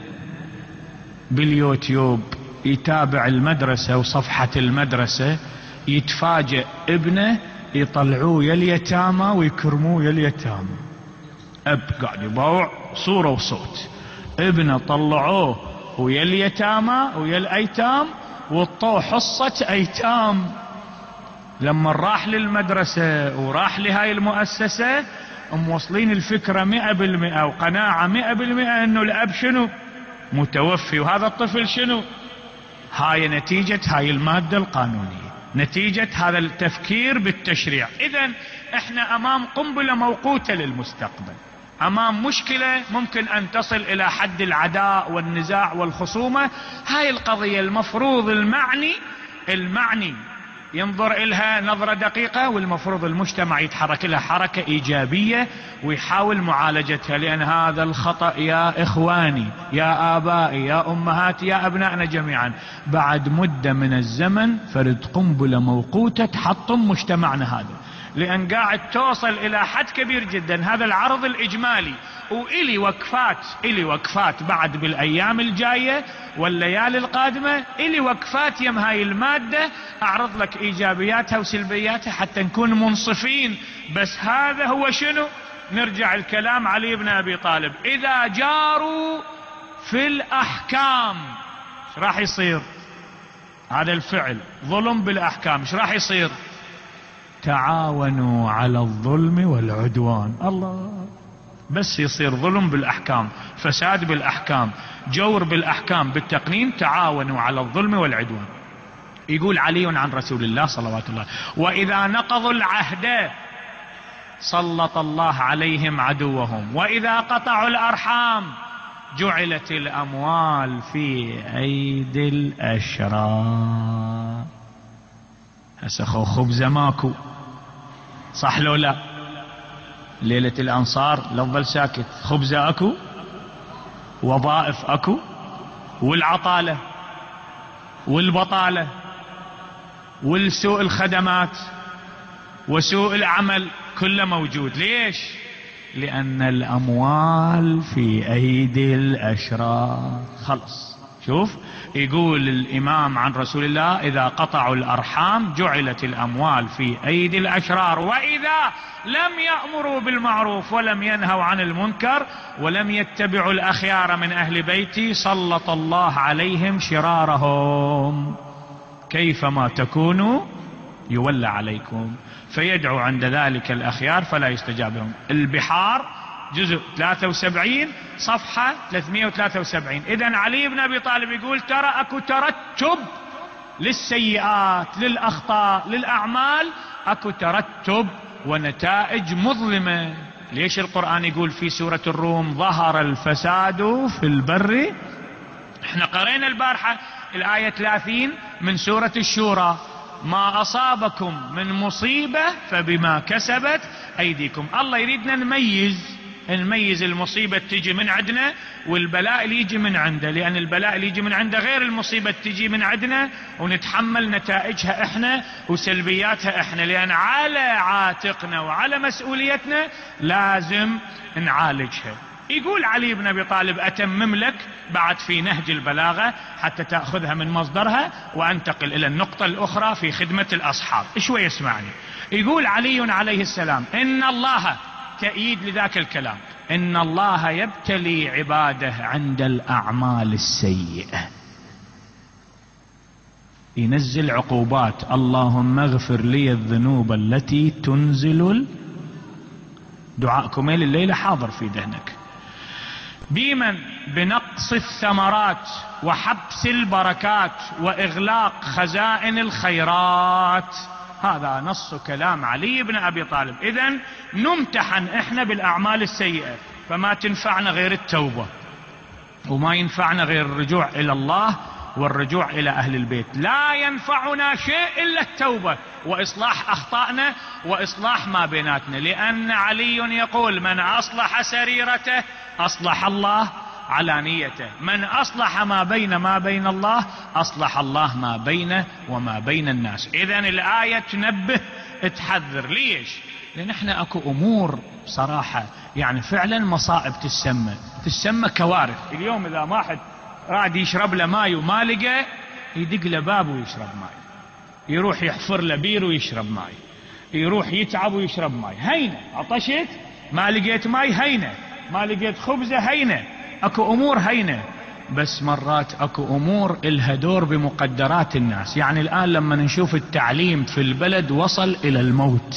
باليوتيوب، يتابع المدرسة وصفحة المدرسة، يتفاجئ ابنه يطلعوه يا اليتامى ويكرموه يا اليتامى. اب قاعد يباوع صورة وصوت، ابنه طلعوه ويا اليتامى ويا الايتام، وطوه حصة ايتام. لما راح للمدرسة وراح لهاي المؤسسة موصلين الفكرة مئة بالمئة وقناعة مئة بالمئة انه الاب شنو؟ متوفي، وهذا الطفل شنو؟ هاي نتيجة هاي المادة القانونية، نتيجة هذا التفكير بالتشريع. اذن احنا امام قنبلة موقوتة للمستقبل، امام مشكلة ممكن ان تصل الى حد العداء والنزاع والخصومة. هاي القضية المفروض المعني المعني ينظر إلها نظرة دقيقة، والمفروض المجتمع يتحرك لها حركة إيجابية ويحاول معالجتها. لأن هذا الخطأ يا إخواني يا آبائي يا أمهاتي يا أبنائنا جميعا بعد مدة من الزمن فرد قنبلة موقوتة تحطم مجتمعنا هذا، لأن قاعد توصل إلى حد كبير جدا. هذا العرض الإجمالي وإلي وقفات إلي وقفات بعد بالأيام الجاية والليالي القادمة، إلي وقفات يم هاي المادة أعرض لك إيجابياتها وسلبياتها حتى نكون منصفين. بس هذا هو شنو؟ نرجع الكلام علي بن أبي طالب، إذا جاروا في الأحكام ايش راح يصير؟ هذا الفعل ظلم بالأحكام، ايش راح يصير؟ تعاونوا على الظلم والعدوان. الله، بس يصير ظلم بالأحكام، فساد بالأحكام، جور بالأحكام، بالتقنين، تعاونوا على الظلم والعدوان. يقول علي عن رسول الله صلوات الله: وإذا نقضوا العهد سلط الله عليهم عدوهم، وإذا قطعوا الأرحام جعلت الأموال في أيدي الأشرار. هسه خو خبزة ماكو، صح لو لا؟ ليلة الأنصار لفظل ساكت، خبزة أكو، وظائف أكو، والعطالة والبطالة والسوء الخدمات وسوء العمل كله موجود. ليش؟ لأن الأموال في أيدي الأشرار. خلص شوف، يقول الإمام عن رسول الله: إذا قطعوا الأرحام جعلت الأموال في أيدي الأشرار، وإذا لم يأمروا بالمعروف ولم ينهوا عن المنكر ولم يتبعوا الأخيار من أهل بيتي سلط الله عليهم شرارهم. كيفما تكونوا يولى عليكم. فيدعو عند ذلك الأخيار فلا يستجاب لهم. البحار جزء ثلاثة وسبعين صفحة ثلاثمئة وثلاثة وسبعين. إذن علي بن أبي طالب يقول ترى أكو ترتب للسيئات، للأخطاء، للأعمال، أكو ترتب ونتائج مظلمة. ليش القرآن يقول في سورة الروم ظهر الفساد في البر؟ احنا قرينا البارحة الآية ثلاثين من سورة الشورى، ما أصابكم من مصيبة فبما كسبت أيديكم. الله يريدنا نميز نميز المصيبة تجي من عندنا والبلاء اللي يجي من عنده، لأن البلاء اللي يجي من عنده غير المصيبة تجي من عندنا، ونتحمل نتائجها احنا وسلبياتها احنا، لأن على عاتقنا وعلى مسؤوليتنا لازم نعالجها. يقول علي بن أبي طالب أتمم لك بعد في نهج البلاغة حتى تأخذها من مصدرها وأنتقل إلى النقطة الأخرى في خدمة الأصحاب. شوي يسمعني. يقول علي عليه السلام إن الله، تأييد لذاك الكلام، إن الله يبتلي عباده عند الأعمال السيئة، ينزل عقوبات. اللهم اغفر لي الذنوب التي تنزل، دعاءكم الليلة حاضر في ذهنك، بمن بنقص الثمرات وحبس البركات وإغلاق خزائن الخيرات. هذا نص كلام علي بن أبي طالب. إذن نمتحن إحنا بالأعمال السيئة، فما تنفعنا غير التوبة، وما ينفعنا غير الرجوع إلى الله والرجوع إلى أهل البيت. لا ينفعنا شيء إلا التوبة وإصلاح أخطائنا وإصلاح ما بيناتنا، لأن علي يقول من أصلح سريرته أصلح الله علانيته، من أصلح ما بين ما بين الله أصلح الله ما بينه وما بين الناس. إذن الآية تنبه تحذر. ليش؟ لأن احنا أكو أمور صراحة يعني فعلا مصائب تسمى تسمى كوارث. اليوم إذا واحد قاعد يشرب له ماي وما لقى، يدق له باب ويشرب ماي، يروح يحفر له بير ويشرب ماي، يروح يتعب ويشرب ماي. هينة عطشت ما لقيت ماي، هينة ما لقيت خبزة، هينة. اكو امور هينة، بس مرات اكو امور الها دور بمقدرات الناس. يعني الان لما نشوف التعليم في البلد وصل الى الموت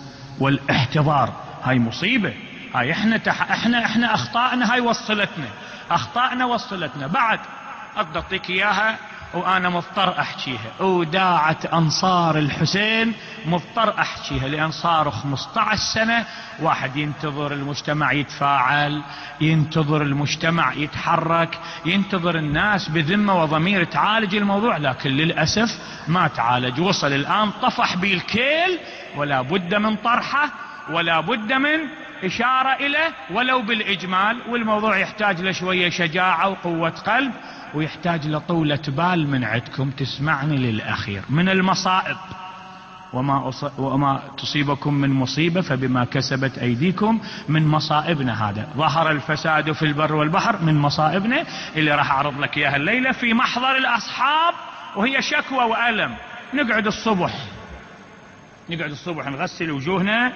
والاحتضار، هاي مصيبة. هاي احنا تح... احنا احنا اخطائنا، هاي وصلتنا، اخطائنا وصلتنا. بعد اقدر اعطيك اياها وانا مضطر احكيها، وداعة انصار الحسين مضطر احكيها، لان صاروا خمسة عشر سنة واحد ينتظر المجتمع يتفاعل، ينتظر المجتمع يتحرك، ينتظر الناس بذمة وضمير تعالج الموضوع، لكن للأسف ما تعالج. وصل الآن طفح بالكيل، ولا بد من طرحه، ولا بد من إشارة إليه ولو بالإجمال. والموضوع يحتاج لشوية شجاعة وقوة قلب، ويحتاج لطولة بال من عندكم تسمعني للأخير. من المصائب وما, أص... وما تصيبكم من مصيبة فبما كسبت أيديكم، من مصائبنا هذا. ظهر الفساد في البر والبحر، من مصائبنا اللي راح أعرض لك إياها الليلة في محضر الأصحاب، وهي شكوى وألم. نقعد الصبح نقعد الصبح نغسل وجوهنا،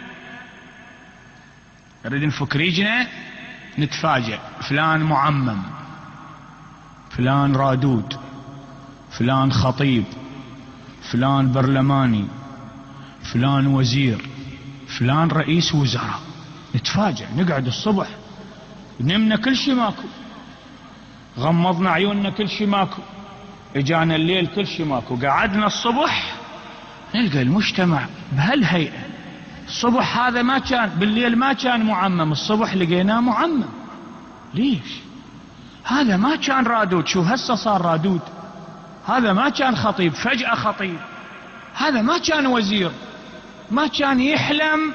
نريد نفك ريجنا، نتفاجئ فلان معمم، فلان رادود، فلان خطيب، فلان برلماني، فلان وزير، فلان رئيس وزراء. نتفاجئ. نقعد الصبح نمنا كل شي ماكو، غمضنا عيوننا كل شي ماكو، اجانا الليل كل شي ماكو. قعدنا الصبح نلقى المجتمع بهالهيئة. الصبح هذا ما كان، بالليل ما كان معمم، الصبح لقيناه معمم. ليش؟ هذا ما كان رادود، شو هسه صار رادود. هذا ما كان خطيب، فجأة خطيب. هذا ما كان وزير، ما كان يحلم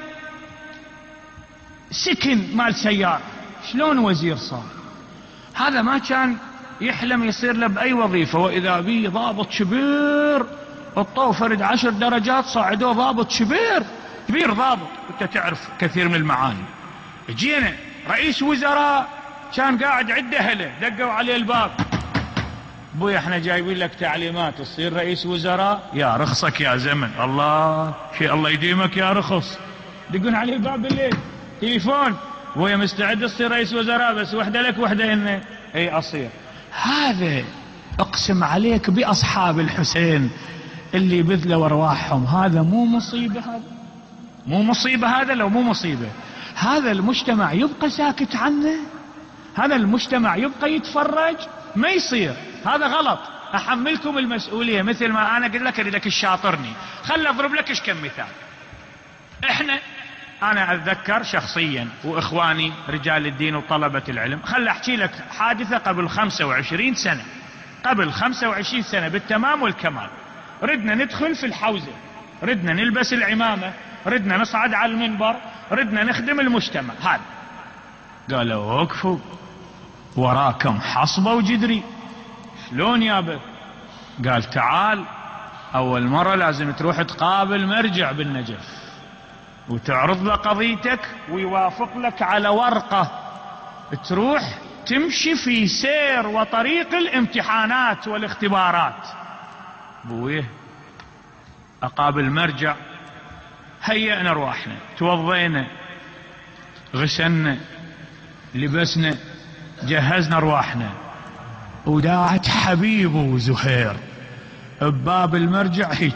سكن مال سيارة، شلون وزير صار. هذا ما كان يحلم يصير له بأي وظيفة، وإذا بيه ضابط كبير، الطو فرد عشر درجات صعدوه ضابط كبير كبير ضابط. انت تعرف كثير من المعاني. جينا رئيس وزراء كان قاعد عند اهله، دقوا عليه الباب، ابوي احنا جايبين لك تعليمات تصير رئيس وزراء. يا رخصك يا زمن، الله شيء الله يديمك يا رخص. دقون عليه الباب بالليل، تليفون، ابوي مستعد تصير رئيس وزراء، بس وحده لك وحده لنا. اي اصير. هذا اقسم عليك باصحاب الحسين اللي بذلوا ارواحهم، هذا مو مصيبه؟ هذا مو مصيبة هذا؟ لو مو مصيبة هذا المجتمع يبقى ساكت عنه؟ هذا المجتمع يبقى يتفرج؟ ما يصير، هذا غلط. احملكم المسؤولية مثل ما انا قلت لك اريدك تشاطرني. خل اضرب لك ايش كم مثال. احنا انا اتذكر شخصيا واخواني رجال الدين وطلبة العلم، خل احكي لك حادثة قبل خمسة وعشرين سنة، قبل خمسة وعشرين سنة بالتمام والكمال. ردنا ندخل في الحوزة، ردنا نلبس العمامة، ردنا نصعد على المنبر، ردنا نخدم المجتمع. هذا قالوا وقفوا وراكم حصبة وجدري. شلون يابا؟ قال تعال اول مرة لازم تروح تقابل مرجع بالنجف وتعرض له قضيتك ويوافق لك على ورقة، تروح تمشي في سير وطريق الامتحانات والاختبارات. بويه اقابل مرجع، هيئنا ارواحنا، توضينا، غسلنا، لبسنا، جهزنا ارواحنا، وداعت حبيبه زهير بباب المرجع هيك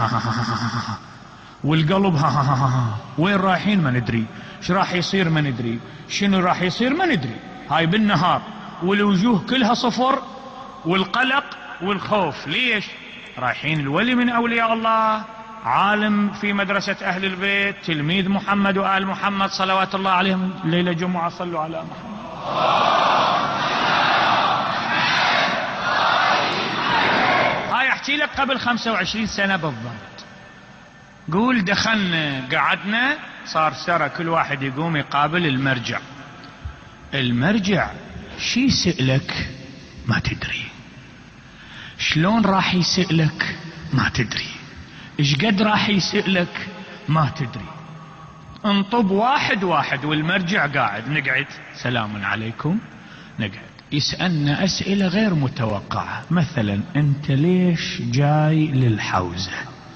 والقلب ها ها ها ها. وين رايحين ما ندري، ايش راح يصير ما ندري، شنو راح يصير ما ندري. هاي بالنهار والوجوه كلها صفر والقلق والخوف. ليش؟ رايحين الولي من اولياء الله، عالم في مدرسة اهل البيت، تلميذ محمد وآل محمد صلوات الله عليهم. ليلة جمعة صلوا على محمد. هاي احكي لك قبل خمسة وعشرين سنة بالضبط. قول دخلنا قعدنا، صار سرى كل واحد يقوم يقابل المرجع. المرجع شي يسألك ما تدري، شلون راح يسألك ما تدري، ايش قد راح يسألك ما تدري. انطب واحد واحد والمرجع قاعد، نقعد سلام عليكم، نقعد يسألنا أسئلة غير متوقعة. مثلا انت ليش جاي للحوزة؟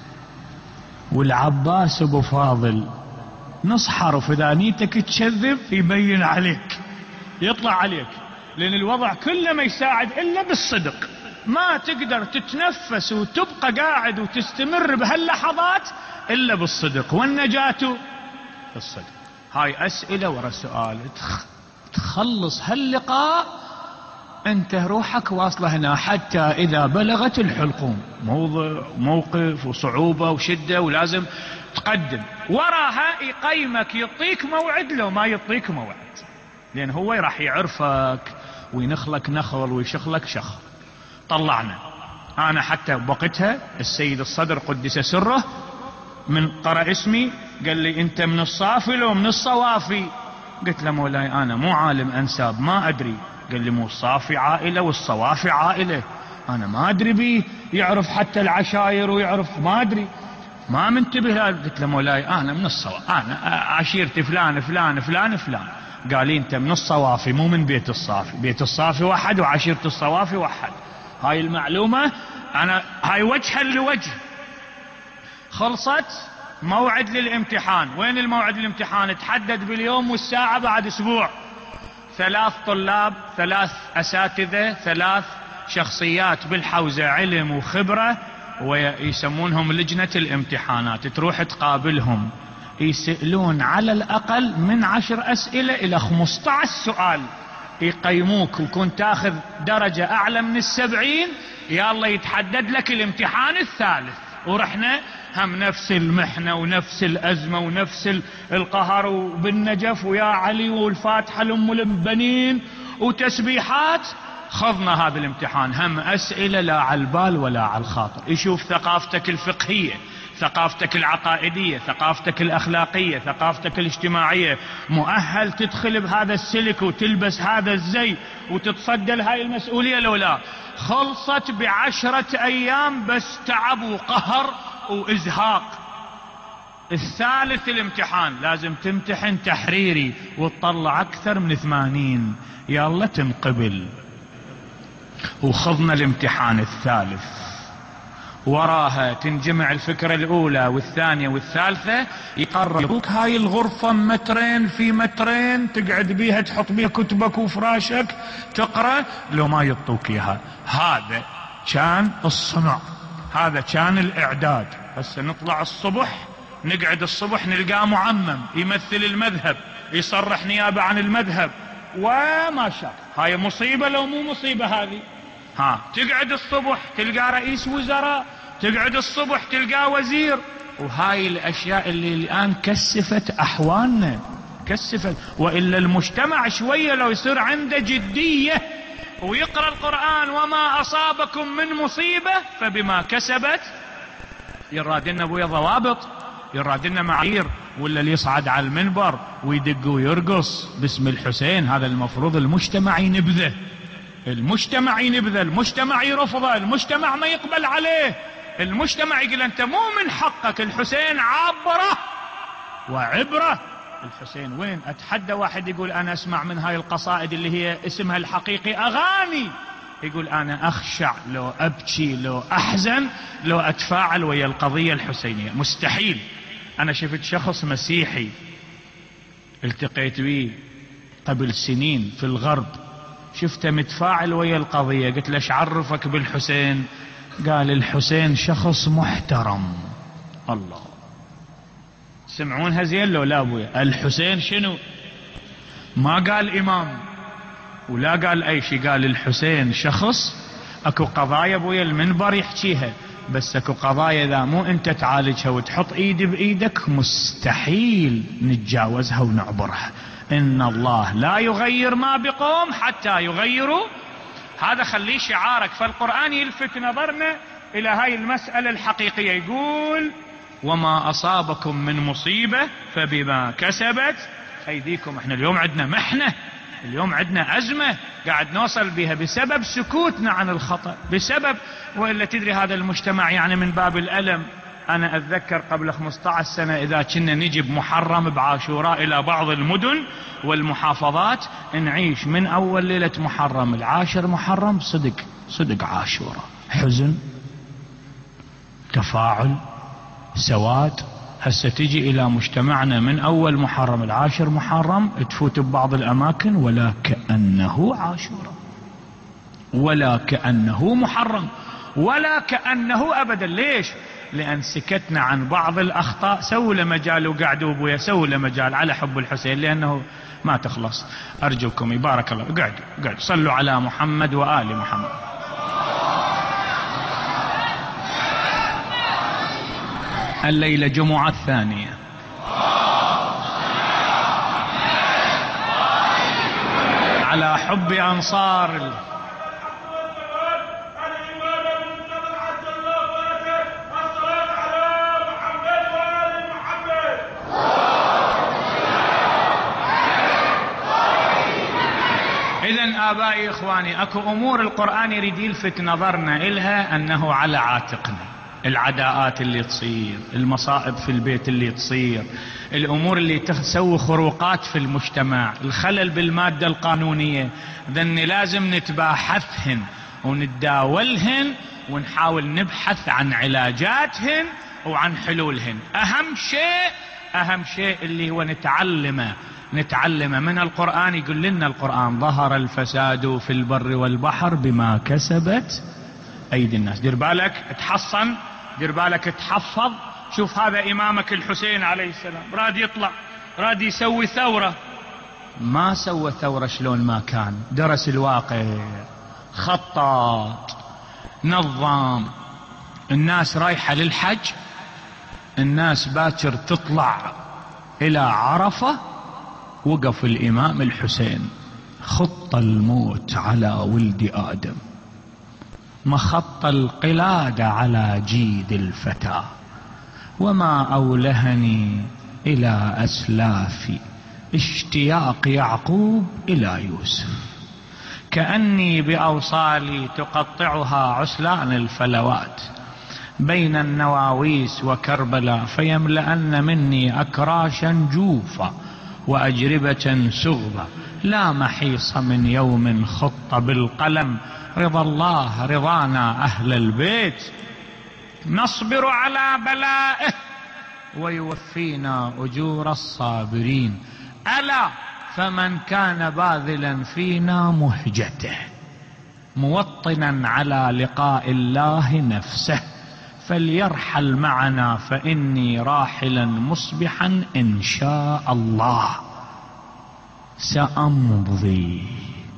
والعباس ابو فاضل نص حرف اذا نيتك تكذب يبين عليك، يطلع عليك، لان الوضع كله ما يساعد الا بالصدق. ما تقدر تتنفس وتبقى قاعد وتستمر بهاللحظات الا بالصدق، والنجاة بالصدق. هاي اسئلة ورا سؤال، تخلص هاللقاء انت روحك واصله هنا، حتى اذا بلغت الحلقوم موضع موقف وصعوبة وشدة ولازم تقدم، وراها يقيمك، يعطيك موعد لو ما يعطيك موعد، لان هو راح يعرفك وينخلك نخل ويشخلك شخل. طلعنا انا حتى بوقتها السيد الصدر قدس سره من قرأ اسمي قال لي انت من الصافي لو من الصوافي؟ قلت له مولاي انا مو عالم انساب ما ادري. قال لي مو الصافي عائلة والصوافي عائلة، انا ما ادري بيه، يعرف حتى العشاير ويعرف، ما ادري ما منتبه. قلت له مولاي انا من الصوافي، انا عشيرتي فلان فلان فلان فلان. قال لي انت من الصوافي مو من بيت الصافي، بيت الصافي واحد وعشيرة الصوافي واحد. هاي المعلومة انا هاي وجها لوجه. خلصت موعد للامتحان. وين الموعد للامتحان؟ تحدد باليوم والساعة بعد اسبوع. ثلاث طلاب، ثلاث اساتذة، ثلاث شخصيات بالحوزة علم وخبرة، ويسمونهم لجنة الامتحانات. تروح تقابلهم، يسألون على الاقل من عشر اسئلة الى خمسة عشر سؤال، يقيموك وكنت تاخذ درجة اعلى من السبعين يلا يتحدد لك الامتحان الثالث. ورحنا هم نفس المحنة ونفس الازمة ونفس القهر، وبالنجف ويا علي والفاتحة لام البنين وتسبيحات. خضنا هذا الامتحان، هم اسئلة لا على البال ولا على الخاطر. يشوف ثقافتك الفقهية، ثقافتك العقائدية، ثقافتك الأخلاقية، ثقافتك الاجتماعية، مؤهل تدخل بهذا السلك وتلبس هذا الزي وتتصدى لهاي المسؤولية لو لا. خلصت بعشرة أيام بس تعب وقهر وإزهاق. الثالث الامتحان لازم تمتحن تحريري وتطلع أكثر من ثمانين، يلا تنقبل. وخضنا الامتحان الثالث، وراها تنجمع الفكرة الأولى والثانية والثالثة. يقربوك هاي الغرفة مترين في مترين تقعد بيها، تحط بيها كتبك وفراشك تقرأ، لو ما يعطوك إياها. هذا كان الصنع، هذا كان الإعداد. بس نطلع الصبح نقعد الصبح نلقاه معمم يمثل المذهب، يصرح نيابة عن المذهب وما شاء. هاي مصيبة لو مو مصيبة هذه؟ ها تقعد الصبح تلقى رئيس وزراء، تقعد الصبح تلقى وزير. وهاي الاشياء اللي الان كسفت احوالنا، كسفت. والا المجتمع شوية لو يصير عنده جدية ويقرأ القرآن وما اصابكم من مصيبة فبما كسبت، يرادنا ابويا ضوابط، يرادنا معايير. ولا اللي يصعد على المنبر ويدق ويرقص باسم الحسين، هذا المفروض المجتمع ينبذه، المجتمع ينبذه، المجتمع يرفضه، المجتمع ما يقبل عليه، المجتمع يقول انت مو من حقك. الحسين عبره وعبره. الحسين وين؟ اتحدى واحد يقول انا اسمع من هاي القصائد اللي هي اسمها الحقيقي اغاني، يقول انا اخشع لو ابكي لو احزن لو اتفاعل ويا القضية الحسينية. مستحيل. انا شفت شخص مسيحي التقيت به قبل سنين في الغرب، شفته متفاعل ويا القضية، قلت له ايش عرفك بالحسين؟ قال الحسين شخص محترم. الله، سمعونها زين لو لا ابويا؟ الحسين شنو؟ ما قال امام ولا قال اي شيء، قال الحسين شخص. اكو قضايا ابويا المنبر يحكيها، بس اكو قضايا اذا مو انت تعالجها وتحط ايدي بايدك مستحيل نتجاوزها ونعبرها. ان الله لا يغير ما بقوم حتى يغيروا. هذا خليه شعارك. فالقرآن يلفت نظرنا الى هاي المسألة الحقيقية، يقول وما اصابكم من مصيبة فبما كسبت ايديكم. احنا اليوم عندنا محنة، اليوم عندنا ازمة قاعد نوصل بها بسبب سكوتنا عن الخطأ، بسبب. والا تدري هذا المجتمع يعني من باب الالم. انا اتذكر قبل خمسة عشر سنة اذا كنا نجي محرم بعاشوراء الى بعض المدن والمحافظات، نعيش من اول ليلة محرم العاشر محرم صدق صدق عاشوراء، حزن، تفاعل، سواد. هسه تجي الى مجتمعنا من اول محرم العاشر محرم تفوت ببعض الاماكن ولا كأنه عاشوراء ولا كأنه محرم ولا كأنه ابدا. ليش؟ لان سكتنا عن بعض الاخطاء. سووا له مجال وقعدوا ابويا، سووا له مجال على حب الحسين لانه ما تخلص. ارجوكم يبارك الله قعدوا قعدوا صلوا على محمد وآل محمد. الليلة جمعة الثانية، على حب أنصار. إذن آبائي إخواني، أكو أمور القرآن يريد يلفت نظرنا إلها أنه على عاتقنا. العداءات اللي تصير، المصائب في البيت اللي تصير، الأمور اللي تسوي خروقات في المجتمع، الخلل بالمادة القانونية، ذن لازم نتباحثهن ونتداولهن ونحاول نبحث عن علاجاتهن وعن حلولهن. أهم شيء أهم شيء اللي هو نتعلمه نتعلم من القرآن. يقول لنا القرآن ظهر الفساد في البر والبحر بما كسبت أيدي الناس. دير بالك تحصن، دير بالك تحفظ. شوف هذا إمامك الحسين عليه السلام راد يطلع، راد يسوي ثورة، ما سوى ثورة شلون ما كان، درس الواقع، خطط، نظام. الناس رايحة للحج، الناس باكر تطلع إلى عرفة، وقف الإمام الحسين خط الموت على ولد آدم، مخط القلادة على جيد الفتى، وما أولهني إلى أسلافي اشتياق يعقوب إلى يوسف، كأني بأوصالي تقطعها عسلان الفلوات بين النواويس وكربلاء، فيملأن مني أكراشا جوفا وأجربة سغبا، لا محيص من يوم خط بالقلم، رضا الله رضانا أهل البيت، نصبر على بلائه ويوفينا أجور الصابرين، ألا فمن كان باذلا فينا مهجته موطنا على لقاء الله نفسه، فليرحل معنا فإني راحلا مصبحا إن شاء الله سأمضي.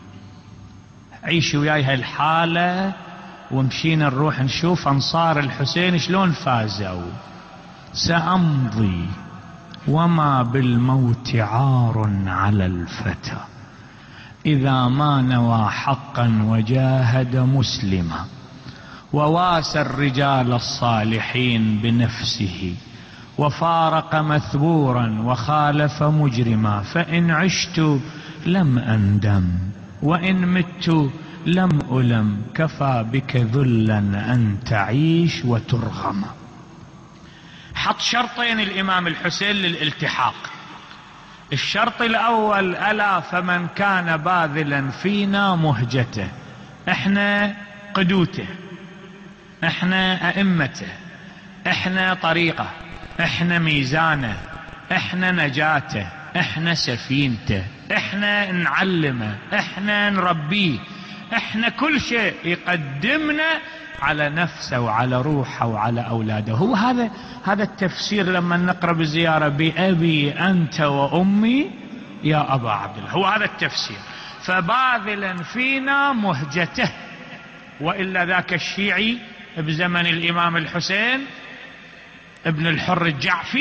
عيشوا وياي هالحالة ومشينا نروح نشوف أنصار الحسين شلون فازوا. سأمضي وما بالموت عار على الفتى إذا ما نوى حقا وجاهد مسلما وواسى الرجال الصالحين بنفسه وفارق مثبورا وخالف مجرما فإن عشت لم أندم وإن مت لم ألم كفى بك ذلا أن تعيش وترغم. حط شرطين الإمام الحسين للالتحاق. الشرط الأول: ألا فمن كان باذلا فينا مهجته، احنا قدوته، احنا أئمته، احنا طريقه، احنا ميزانه، احنا نجاته، احنا سفينته، احنا نعلمه، احنا نربيه، احنا كل شيء يقدمنا على نفسه وعلى روحه وعلى اولاده. هو هذا هذا التفسير لما نقرأ بالزيارة: بأبي أنت وأمي يا أبا عبد الله. هو هذا التفسير. فباذلا فينا مهجته. وإلا ذاك الشيعي بزمن الإمام الحسين ابن الحر الجعفي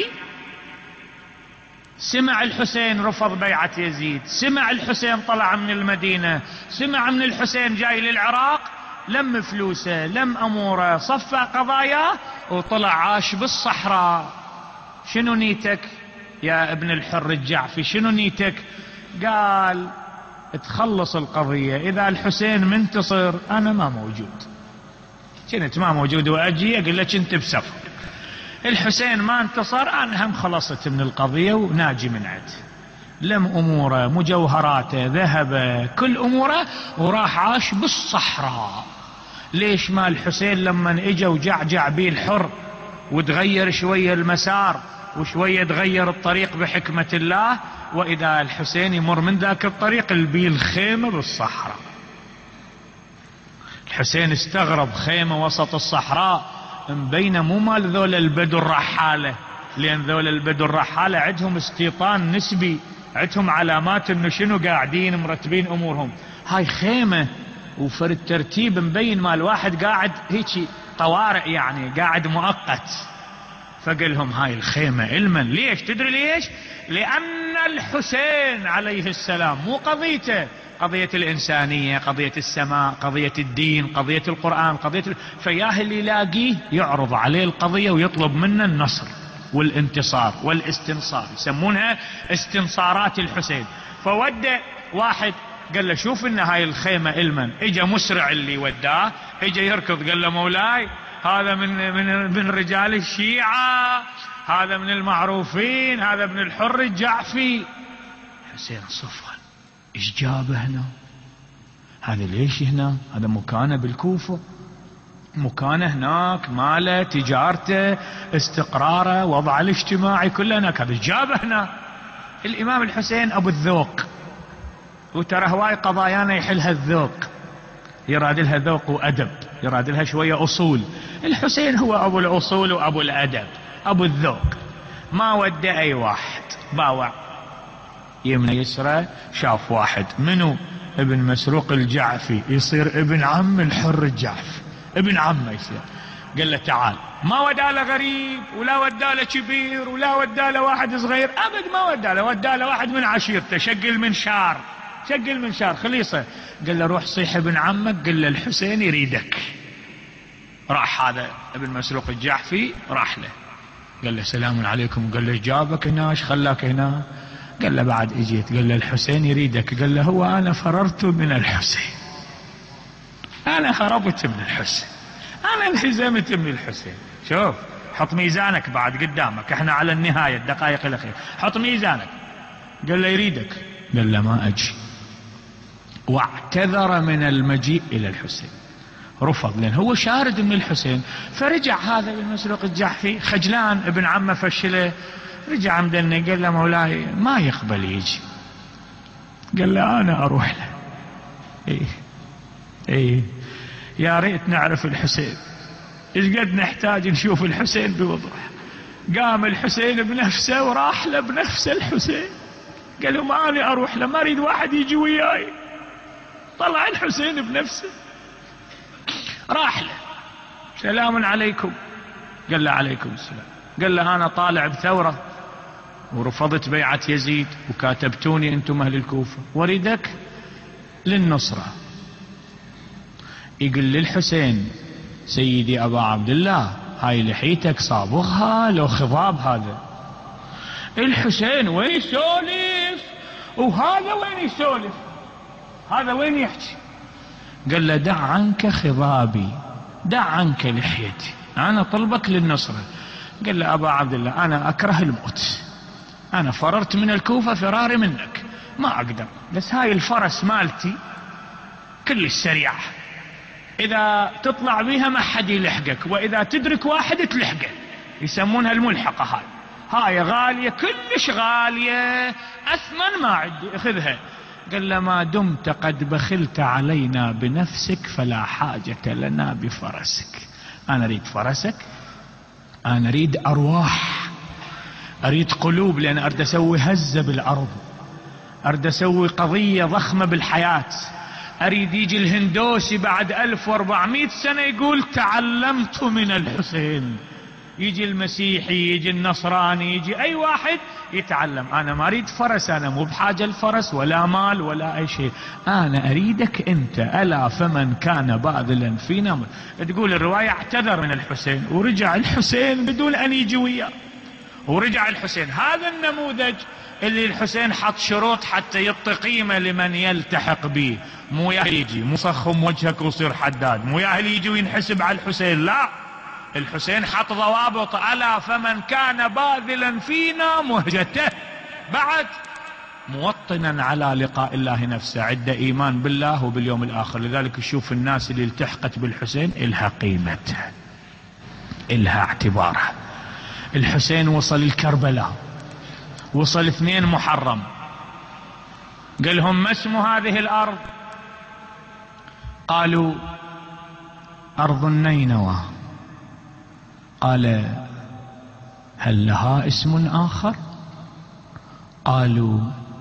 سمع الحسين رفض بيعة يزيد، سمع الحسين طلع من المدينة، سمع من الحسين جاي للعراق، لم فلوسه، لم أموره، صفى قضاياه وطلع عاش بالصحراء. شنو نيتك يا ابن الحر الجعفي؟ شنو نيتك؟ قال: تخلص القضية، إذا الحسين منتصر أنا ما موجود، كنت ما موجود وأجي أقول لك أنت بسفر. الحسين ما انتصر، أنا هم خلصت من القضية وناجي من عد. لم أموره، مجوهراته، ذهبه، كل أموره، وراح عاش بالصحراء. ليش ما الحسين لما اجى وجعجع بيه الحر وتغير شوية المسار وشوية تغير الطريق بحكمة الله، وإذا الحسين يمر من ذاك الطريق البيه الخيمة بالصحراء. الحسين استغرب، خيمة وسط الصحراء مبينة مو مال ذول البدو الرحالة، لأن ذول البدو الرحالة عندهم استيطان نسبي، عندهم علامات انه شنو قاعدين مرتبين امورهم. هاي خيمة وفرد ترتيب مبين مال واحد قاعد هيك طوارئ، يعني قاعد مؤقت. فقال لهم: هاي الخيمة المن. ليش؟ تدري ليش؟ لأن الحسين عليه السلام مو قضيته قضية الإنسانية، قضية السماء، قضية الدين، قضية القرآن، قضية ال... فياه اللي يلاقيه يعرض عليه القضية ويطلب منه النصر والانتصار والاستنصار، يسمونها استنصارات الحسين. فودع واحد قال له: شوف ان هاي الخيمة المن. اجا مسرع اللي وداه، اجا يركض، قال له: مولاي هذا من من من رجال الشيعة، هذا من المعروفين، هذا ابن الحر الجعفي. حسين صفر، ايش جابه هنا؟ هذا ليش هنا؟ هذا مكانه بالكوفة، مكانه هناك، ماله، تجارته، استقراره، وضعه الاجتماعي كله هناك، هذا جابه هنا. الإمام الحسين أبو الذوق، وترى هواي قضايانا يحلها الذوق، يراد لها ذوق وأدب، يراد لها شوية أصول. الحسين هو أبو الأصول وأبو الأدب، أبو الذوق. ما ودى أي واحد، باوع يمنى يسرى، شاف واحد منو؟ ابن مسروق الجعفي، يصير ابن عم الحر الجعفي، ابن عمه يصير. قال له: تعال. ما وداله غريب ولا وداله كبير ولا وداله واحد صغير، أبد ما وداله، وداله واحد من عشيرته، شقل من شار، شقل من شار خليصة. قال له: روح صيح ابن عمك، قال له: الحسين يريدك. راح هذا ابن مسروق الجعفي، راح له، قال له: سلام عليكم. قال له: جابك هنا؟ ايش خلاك هنا؟ قال له: بعد اجيت. قال له: الحسين يريدك. قال له: هو انا فررت من الحسين، انا هربت من الحسين، انا انهزمت من الحسين. شوف، حط ميزانك بعد قدامك، احنا على النهاية، الدقائق الاخيرة، حط ميزانك. قال له: يريدك. قال له: ما اجي. واعتذر من المجيء الى الحسين، رفض، لأن هو شارد من الحسين. فرجع هذا ابن مسروق الجعفي خجلان، ابن عمه فشله، رجع مدني، قال له: مولاي ما يقبل يجي. قال له: أنا أروح له. إيه إيه، يا ريت نعرف الحسين، ايش قد نحتاج نشوف الحسين بوضوح. قام الحسين بنفسه وراح له بنفسه الحسين، قال له ما أنا أروح له، ما أريد واحد يجي وياي. طلع الحسين بنفسه راح له، سلام عليكم. قال له عليكم السلام. قال له أنا طالع بثورة ورفضت بيعة يزيد وكاتبتوني أنتم أهل الكوفة واريدك للنصرة. يقول للحسين سيدي أبا عبد الله هاي لحيتك صابغها لو خضاب هذا. الحسين وين يسولف وهذا وين يسولف، هذا وين يحكي. قال له دع عنك خضابي، دع عنك لحيتي، أنا طلبك للنصرة. قال له أبا عبد الله أنا أكره الموت، أنا فررت من الكوفة فراري منك، ما أقدر، بس هاي الفرس مالتي كل سريعة، إذا تطلع بيها ما حد يلحقك، وإذا تدرك واحد تلحقه، يسمونها الملحقة. هاي هاي غالية كلش غالية، أثمن ما عندي، أخذها. قال له ما دمت قد بخلت علينا بنفسك فلا حاجة لنا بفرسك. أنا أريد فرسك، أنا أريد أرواح، أريد قلوب، لأن أريد أسوي هزة بالأرض، أريد أسوي قضية ضخمة بالحياة. أريد يجي الهندوسي بعد ألف واربعمائة سنة يقول تعلمت من الحسين، يجي المسيحي، يجي النصراني، يجي أي واحد يتعلم. أنا ما أريد فرس، أنا مو بحاجة الفرس ولا مال ولا أي شيء، أنا أريدك أنت. ألا فمن كان باذلا فينا. تقول الرواية اعتذر من الحسين ورجع الحسين بدون أن يجي وياه، ورجع الحسين. هذا النموذج اللي الحسين حط شروط حتى يعطي قيمة لمن يلتحق به، مو ياهل يجي مو صخم وجهك وصير حداد، مو ياهل يجي وينحسب على الحسين، لا، الحسين حط ضوابط. ألا فمن كان باذلا فينا مهجته، بعد موطنا على لقاء الله نفسه، عنده إيمان بالله وباليوم الآخر. لذلك تشوف الناس اللي التحقت بالحسين إلها قيمتها، إلها اعتبارها. الحسين وصل الكربلاء، وصل اثنين محرم، قال لهم ما اسم هذه الأرض؟ قالوا أرض النينوى. قال هل لها اسم آخر؟ قالوا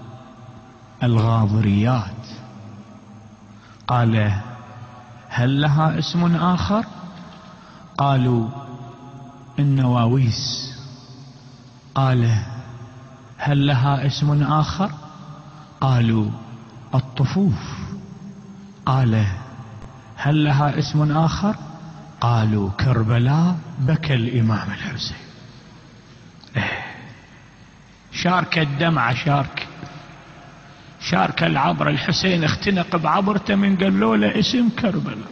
الغاضريات. قال هل لها اسم آخر؟ قالوا النواويس. قال هل لها اسم آخر؟ قالوا الطفوف. قال هل لها اسم آخر؟ قالوا كربلاء بكى الإمام الحسين. إيه. شارك الدمعة، شارك شارك العبر. الحسين اختنق بعبرته من قالوا له اسم كربلاء.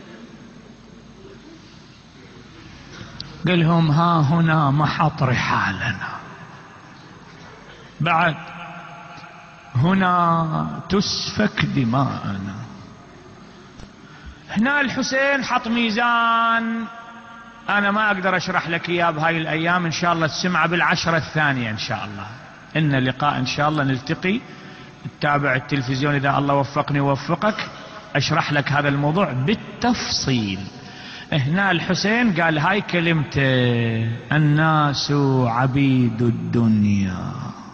قال لهم ها هنا محط رحالنا، بعد هنا تسفك دماءنا. هنا الحسين حط ميزان، أنا ما أقدر أشرح لك إياه بهاي الأيام، إن شاء الله تسمع بالعشرة الثانية إن شاء الله. إن لقاء إن شاء الله نلتقي، تتابع التلفزيون إذا الله وفقني ووفقك، أشرح لك هذا الموضوع بالتفصيل. هنا الحسين قال هاي كلمته: الناس عبيد الدنيا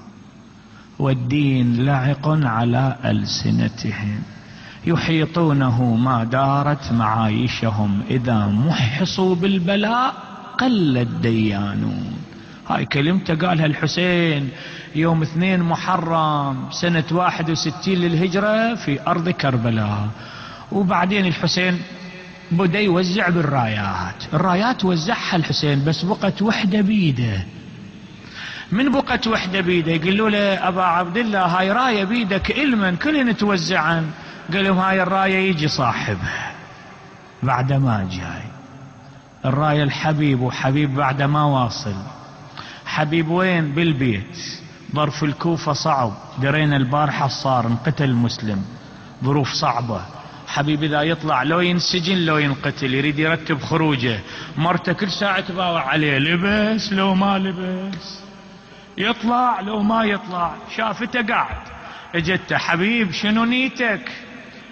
والدين لعق على ألسنتهم، يحيطونه ما دارت معايشهم، إذا محصوا بالبلاء قل الديانون. هاي كلمته قالها الحسين يوم اثنين محرم سنة واحد وستين للهجرة في أرض كربلاء. وبعدين الحسين بدأ يوزع بالرايات، الرايات وزعها الحسين، بس بقت وحدة بيده. من بقت وحدة بيده يقولوا له أبا عبد الله هاي راية بيدك إلمن كلنا توزعن. قال لهم هاي الراية يجي صاحبها بعد ما جاي، الراية الحبيب، وحبيب بعد ما واصل. حبيب وين؟ بالبيت، ظرف الكوفة صعب، درينا البارحة صار انقتل مسلم، ظروف صعبة. حبيب إذا يطلع لو ينسجن لو ينقتل، يريد يرتب خروجه، مرته كل ساعة تباوع عليه، لبس لو ما لبس، يطلع لو ما يطلع. شافته قاعد، اجته حبيب شنو نيتك؟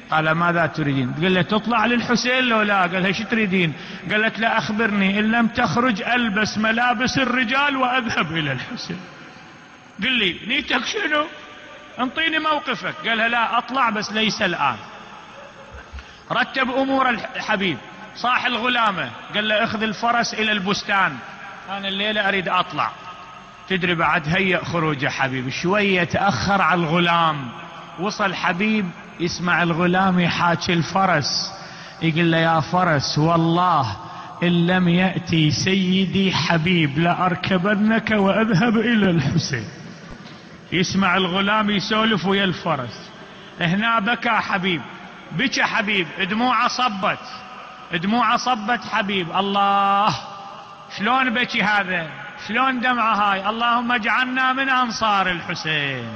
قال ماذا تريدين؟ قال له تطلع للحسين لو لا؟ قال لها شو تريدين؟ قالت لا أخبرني إن لم تخرج ألبس ملابس الرجال وأذهب إلى الحسين. قل لي نيتك شنو؟ انطيني موقفك. قالها لا أطلع بس ليس الآن. رتب أمور الحبيب، صاح الغلامة، قال له اخذ الفرس إلى البستان، أنا الليلة أريد أطلع. تدري بعد هيأ خروج حبيب، شوية تأخر على الغلام، وصل حبيب يسمع الغلام يحاكي الفرس، يقول له يا فرس والله إن لم يأتي سيدي حبيب لأركبنك وأذهب إلى الحسين. يسمع الغلام يسولف ويا الفرس. هنا بكى حبيب، بكى حبيب، دموعه صبت، دموعه صبت حبيب. الله شلون بكي هذا؟ شلون دمعه هاي؟ اللهم اجعلنا من أنصار الحسين.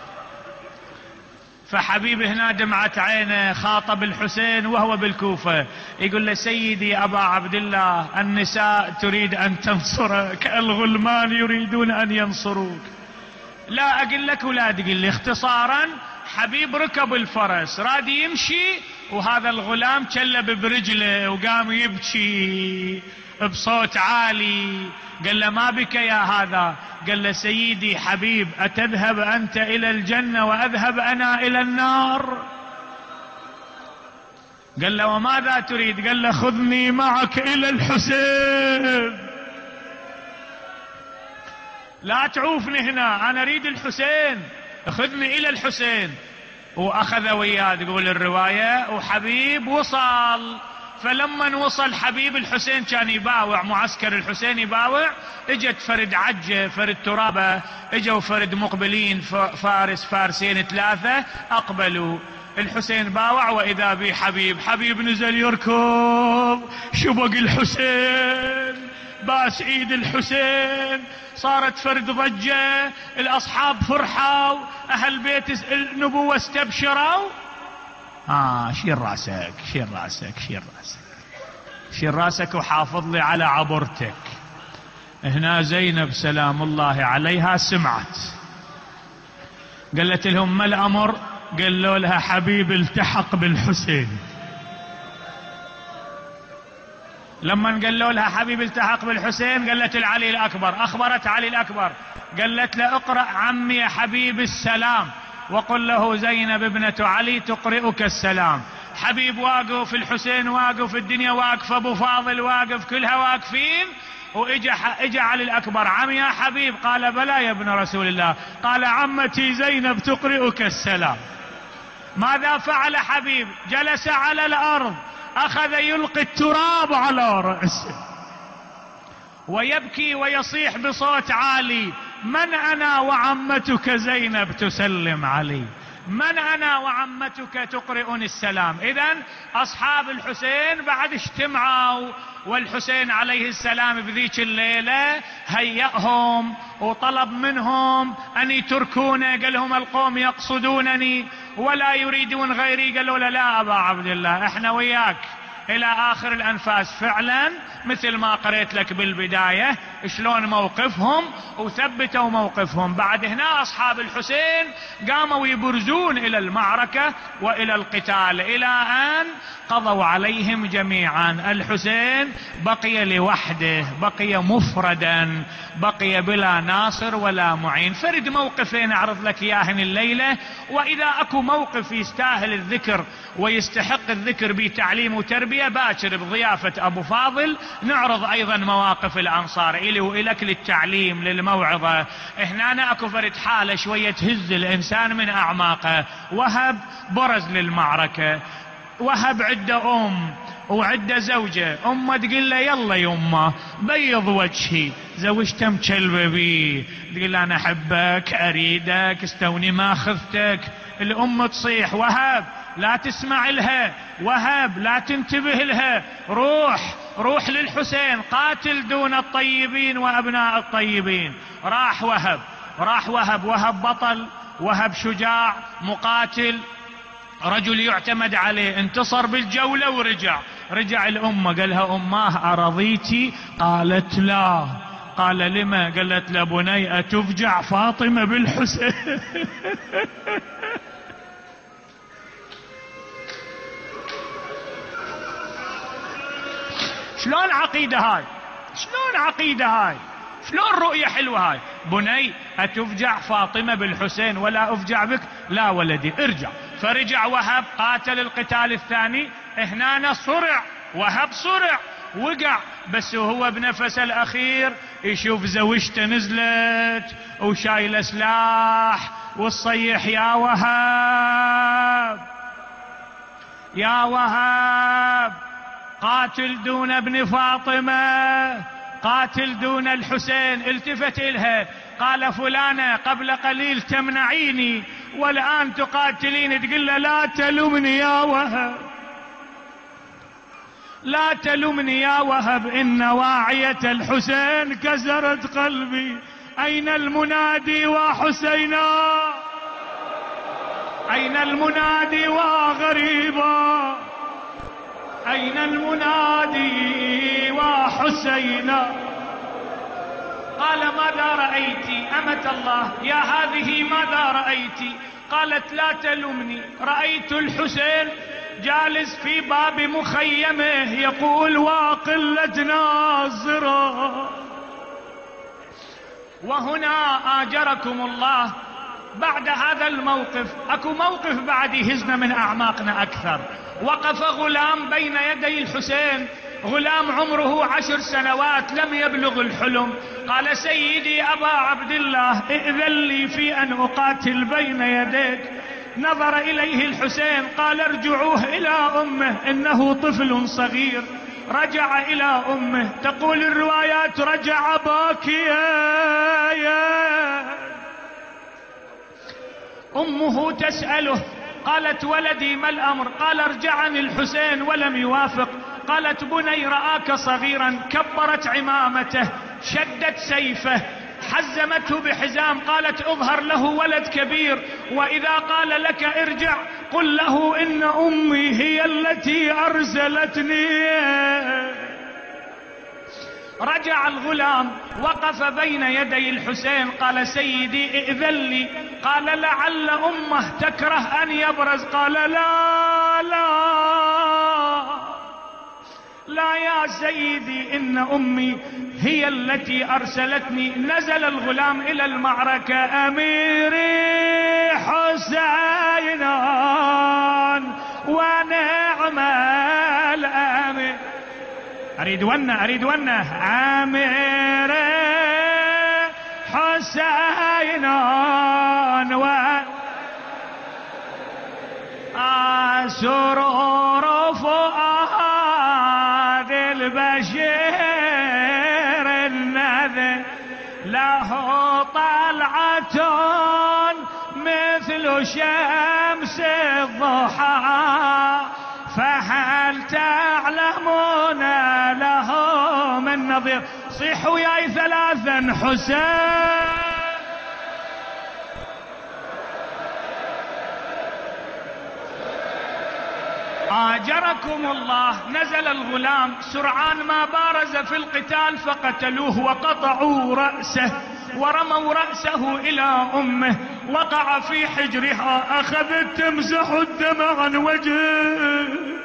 فحبيب هنا دمعت عينه، خاطب الحسين وهو بالكوفة، يقول له سيدي أبا عبد الله النساء تريد أن تنصرك، الغلمان يريدون أن ينصروك. لا أقول لك ولا تقول لي. اختصارا حبيب ركب الفرس راد يمشي، وهذا الغلام كلب برجله وقام يبكي بصوت عالي. قال له ما بك يا هذا؟ قال له سيدي حبيب أتذهب أنت إلى الجنة وأذهب أنا إلى النار؟ قال له وماذا تريد؟ قال له خذني معك إلى الحسين، لا تعوفني هنا، أنا أريد الحسين، خذني إلى الحسين. وأخذ وياه تقول الرواية، وحبيب وصل. فلما وصل حبيب الحسين كان يباوع، معسكر الحسين يباوع، اجت فرد عجة فرد ترابة، اجوا فرد مقبلين فارس فارسين ثلاثة اقبلوا. الحسين باوع واذا بي حبيب، حبيب نزل يركض، شبق الحسين، باس ايد الحسين، صارت فرد ضجة، الاصحاب فرحوا، اهل بيت النبوة استبشروا. آه شيل راسك شيل راسك شيل راسك شيل راسك وحافظ لي على عبرتك. هنا زينب سلام الله عليها سمعت، قالت لهم ما الأمر؟ قالوا لها حبيب التحق بالحسين. لما قالوا لها حبيب التحق بالحسين قالت العلي الأكبر، أخبرت علي الأكبر، قالت له اقرأ عمي يا حبيب السلام وقل له زينب ابنة علي تقرئك السلام. حبيب واقف، الحسين واقف، الدنيا واقفة، ابو فاضل واقف، كلها واقفين. واجا اجا علي الاكبر، عم يا حبيب، قال بلى يا ابن رسول الله، قال عمتي زينب تقرئك السلام. ماذا فعل حبيب؟ جلس على الارض، اخذ يلقي التراب على رأسه ويبكي ويصيح بصوت عالي: من أنا وعمتك زينب تسلم علي؟ من أنا وعمتك تقرئني السلام؟ إذن أصحاب الحسين بعد اجتمعوا، والحسين عليه السلام بذيك الليلة هيأهم وطلب منهم أن يتركونه. قال لهم القوم يقصدونني ولا يريدون غيري. قالوا له لا أبا عبد الله احنا وياك إلى آخر الأنفاس. فعلا مثل ما قريت لك بالبداية شلون موقفهم، وثبتوا موقفهم. بعد هنا أصحاب الحسين قاموا يبرزون إلى المعركة وإلى القتال، إلى أن قضوا عليهم جميعا. الحسين بقي لوحده، بقي مفردا، بقي بلا ناصر ولا معين. فرد موقفين أعرض لك إياهن الليلة، وإذا أكو موقف يستاهل الذكر ويستحق الذكر بتعليم وتربية باكر بضيافة أبو فاضل نعرض أيضا مواقف الأنصار إلي وإلك للتعليم للموعظة. هنا أنا أكو فرد حالة شوية تهز الإنسان من أعماقه. وهب برز للمعركة، وهب عده أم وعده زوجة، أمه تقول له يلا يمه بيض وجهي، زوجته مكلبة بي، تقول له أنا أحبك أريدك استوني ما خذتك. الأم تصيح: وهب لا تسمع لها، وهب لا تنتبه لها، روح روح للحسين، قاتل دون الطيبين وأبناء الطيبين. راح وهب راح وهب وهب بطل، وهب شجاع مقاتل، رجل يعتمد عليه، انتصر بالجولة ورجع. رجع الأمة قالها: أماه أرضيتي؟ قالت لا. قال: لما؟ قالت: لبني أتفجع فاطمة بالحسين؟ شلون عقيدة هاي؟ شلون عقيدة هاي؟ شلون رؤية حلوة هاي؟ بني أتفجع فاطمة بالحسين ولا أفجع بك؟ لا ولدي ارجع. فرجع وهب قاتل القتال الثاني، هنا صرع وهب، صرع وقع، بس وهو بنفس الأخير يشوف زوجته نزلت وشايله سلاح والصيح يا وهب يا وهب قاتل دون ابن فاطمة، قاتل دون الحسين. التفت إلها قال فلانة قبل قليل تمنعيني والآن تقاتلين. تقول له لا تلومني يا وهب، لا تلومني يا وهب، إن واعية الحسين كسرت قلبي. أين المنادي وحسينا؟ أين المنادي وغريبا؟ أين المنادي وحسينا؟ قال ماذا رأيت أمة الله يا هذه؟ ماذا رأيت؟ قالت لا تلومني، رأيت الحسين جالس في باب مخيمه يقول وقلة ناصرة. وهنا آجركم الله بعد هذا الموقف اكو موقف بعد يهزنا من اعماقنا اكثر. وقف غلام بين يدي الحسين، غلام عمره عشر سنوات لم يبلغ الحلم. قال سيدي ابا عبد الله ائذن لي في ان اقاتل بين يديك. نظر اليه الحسين قال ارجعوه الى امه انه طفل صغير. رجع الى امه، تقول الروايات رجع باكيا. امه تسأله قالت ولدي ما الامر؟ قال ارجعني الحسين ولم يوافق. قالت بني رآك صغيرا، كبرت عمامته، شدت سيفه، حزمته بحزام. قالت اظهر له ولد كبير، واذا قال لك ارجع قل له ان امي هي التي ارسلتني. رجع الغلام وقف بين يدي الحسين قال سيدي ائذن لي. قال لعل امه تكره ان يبرز. قال لا لا لا يا سيدي ان امي هي التي ارسلتني. نزل الغلام الى المعركة. اميري حسين ونعم الامير. اريد ونه اريد ونه امير حسين و سرور فؤاد البشير النذر له طلعة مثل شمس الضحى. فهل تعلمون له من نظير؟ صيحوا ياي ثلاثا حسين. آجركم الله. نزل الغلام سرعان ما بارز في القتال فقتلوه وقطعوا رأسه ورموا رأسه إلى أمه. وقع في حجرها، أخذت تمسح الدم عن وجهه.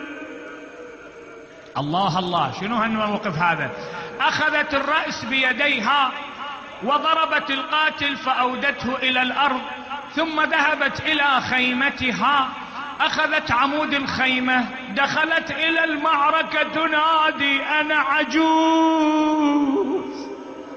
الله الله، شنو هالموقف هذا؟ أخذت الرأس بيديها وضربت القاتل فأودته إلى الأرض، ثم ذهبت إلى خيمتها، أخذت عمود الخيمة، دخلت إلى المعركة تنادي أنا عجوز،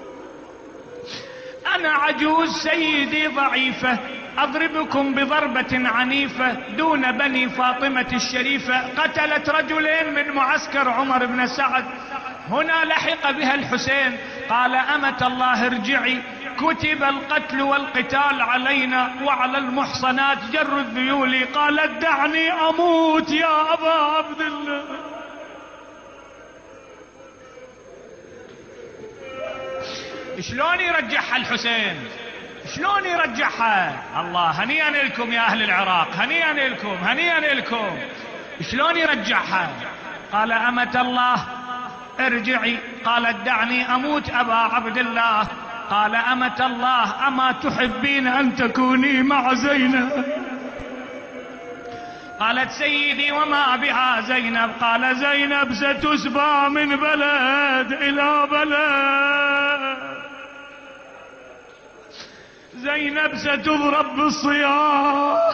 أنا عجوز سيدي ضعيفة، أضربكم بضربة عنيفة دون بني فاطمة الشريفة. قتلت رجلين من معسكر عمر بن سعد. هنا لحق بها الحسين. قال أمة الله ارجعي، كتب القتل والقتال علينا وعلى المحصنات جر الذيول. قالت دعني أموت يا أبا عبد الله. شلون يرجعها الحسين؟ شلون يرجعها؟ الله، هنيئا لكم يا أهل العراق، هنيئا لكم، هنيئا لكم. شلون يرجعها؟ قال أمة الله ارجعي. قالت دعني أموت أبا عبد الله. قال أمة الله أما تحبين أن تكوني مع زينب؟ قالت سيدي وما بها زينب؟ قال زينب ستسبى من بلد إلى بلد، زينب ستضرب بالصياح.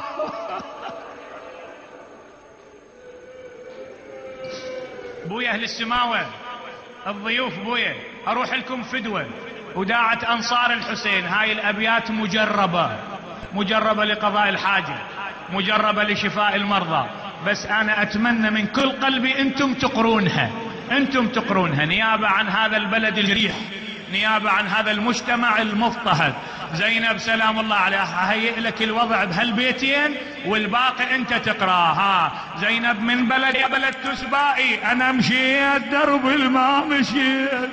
بويا أهل السماوة الضيوف، بويا أروح لكم فدوة وداعة أنصار الحسين. هاي الأبيات مجربة، مجربة لقضاء الحاجة، مجربة لشفاء المرضى، بس أنا أتمنى من كل قلبي أنتم تقرونها، أنتم تقرونها نيابة عن هذا البلد الريح، نيابة عن هذا المجتمع المضطهد. زينب سلام الله عليها هيئ لك الوضع بهالبيتين والباقي أنت تقراها. زينب من بلد يا بلد تسبائي، أنا مشيت درب الماء مشيت.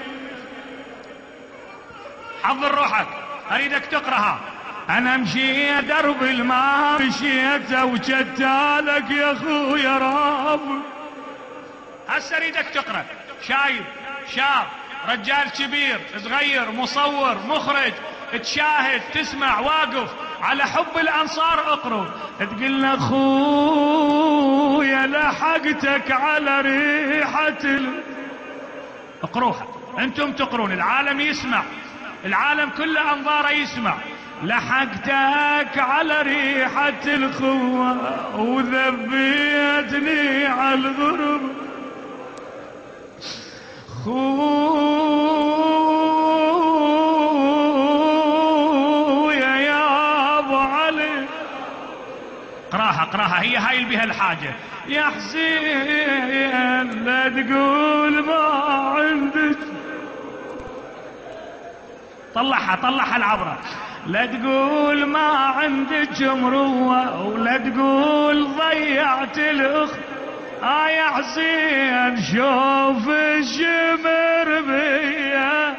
حضر روحك أريدك تقراها. أنا مشيت درب الماء مشيت زوجتالك يا أخويا راب. هسه أريدك تقرأ. شايب شاب رجال كبير صغير مصور مخرج تشاهد تسمع واقف على حب الأنصار اقروا. تقول له أخويا لحقتك على ريحة ال... اقروها أنتم تقرون، العالم يسمع، العالم كله أنظاره يسمع. لحقتك على ريحة الخوة وذبيتني على الغرب خويا يا ابو علي. اقراها اقراها، هي هاي اللي بها الحاجة. يا حسين لا تقول ما عندك، طلعها طلعها العبرة. لا تقول ما عندك مروة ولا تقول ضيعت الاخت. آه يا حسين شوف الشمر بيا.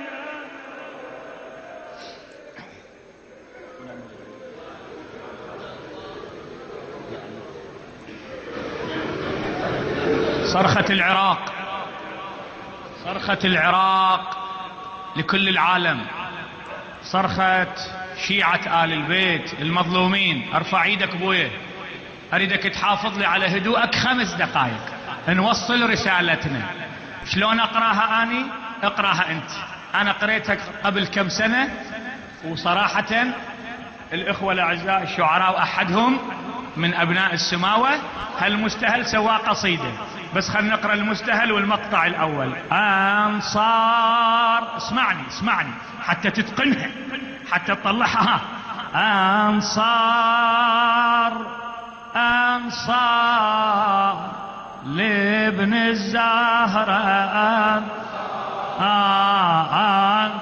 صرخة العراق، صرخة العراق لكل العالم، صرخة شيعة آل البيت المظلومين. ارفع ايدك بويه، اريدك تحافظ لي على هدوءك خمس دقائق نوصل رسالتنا. شلون اقراها اني؟ اقراها انت. انا قريتها قبل كم سنة وصراحة الاخوة الاعزاء الشعراء احدهم من ابناء السماوة هالمستهل سواه قصيدة، بس خلنا نقرا المستهل والمقطع الاول. انصار، اسمعني اسمعني حتى تتقنها حتى تطلعها. انصار انصار لابن الزهرة آن آن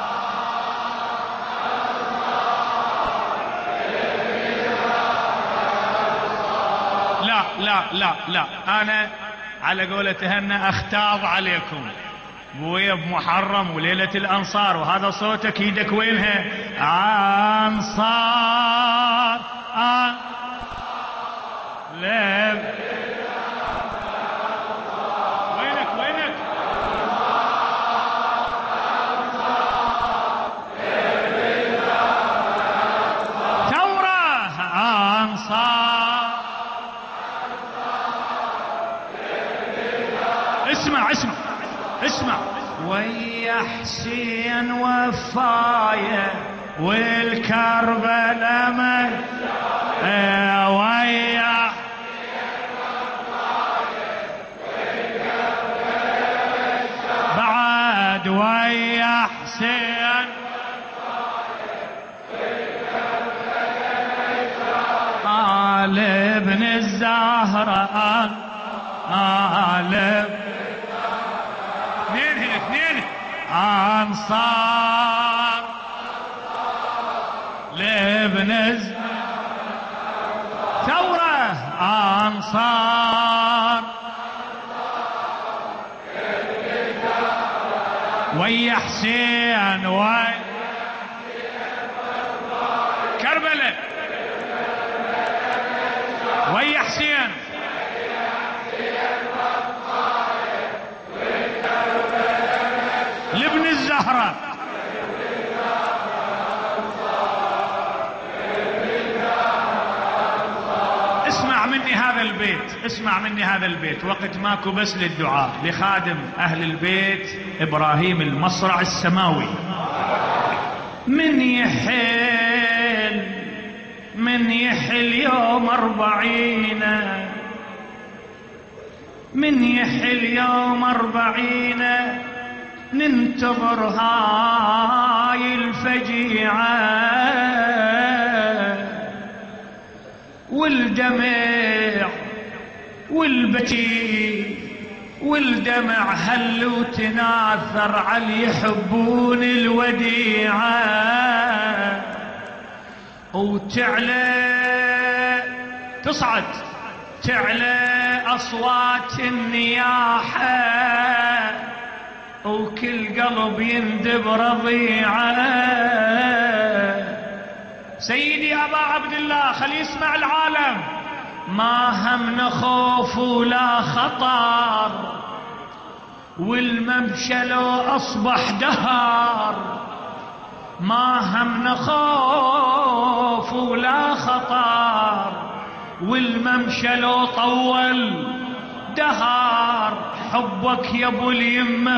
لا لا لا لا انا على قولة هنا اختاض عليكم بويا بمحرم وليلة الانصار، وهذا صوتك ايدك وينها؟ انصار آن لب وينك وينك؟ ثورة انصار. اسمع اسمع اسمع. ويا حسين وفاية والكربلاء ما ويا بعد ويا حسين آل ابن الزهرة آل اثنين هنا اثنين. انصار لابن الزهرة ثورة انصار ويا حسين ويا كربلاء ويا حسين لابن الزهرة. اسمع مني هذا البيت، اسمع مني هذا البيت، وقت ماكو بس للدعاء، لخادم أهل البيت إبراهيم المصرع السماوي. من يحل من يحل يوم أربعين، من يحل يوم أربعين ننتظر هاي الفجيعة، والدمع والبكي والدمع هل وتناثر على يحبون الوديعة، وتعلى تصعد تعلى أصوات النياحة، وكل قلب يندب رضيعة. سيدي أبا عبد الله خلي يسمع العالم، ما همنا خوف ولا خطر، والممشى لو أصبح دهر، ما همنا خوف ولا خطر، والممشى لو طول دهر. حبك يا ابو اليمة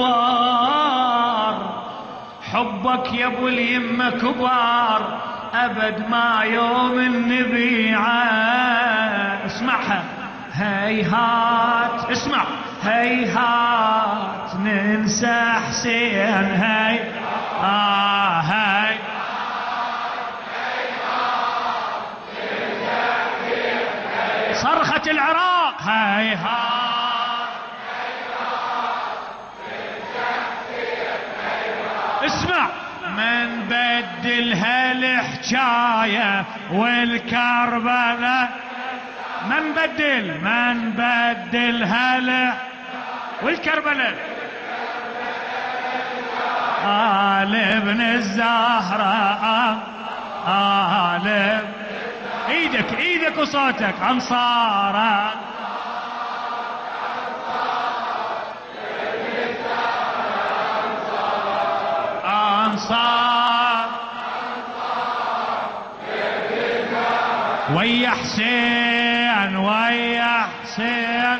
كبار، حبك يا ابو اليمة كبار، ابد ما يوم النبيعة. اسمعها هيهات، اسمع هيهات ننسى حسين، هي آه هي صرخة العراق، هيهات اسمع. من بدل هالحكاية والكربلة، من بدل من بدل هال والكربلة، آل ابن الزهراء، آل ايدك ايدك وصوتك انصاره، انصار ويا حسين ويا حسين.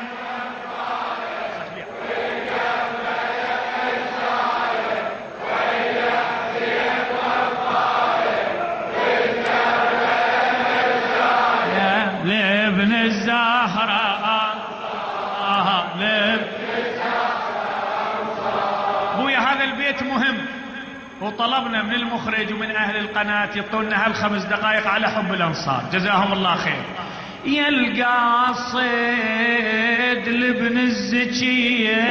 لابن الزهراء، ابويا هذا البيت مهم، وطلبنا من المخرج ومن أهل القناة يعطونا هالخمس دقائق على حب الأنصار، جزاهم الله خير. يا القاصد لابن الزكية،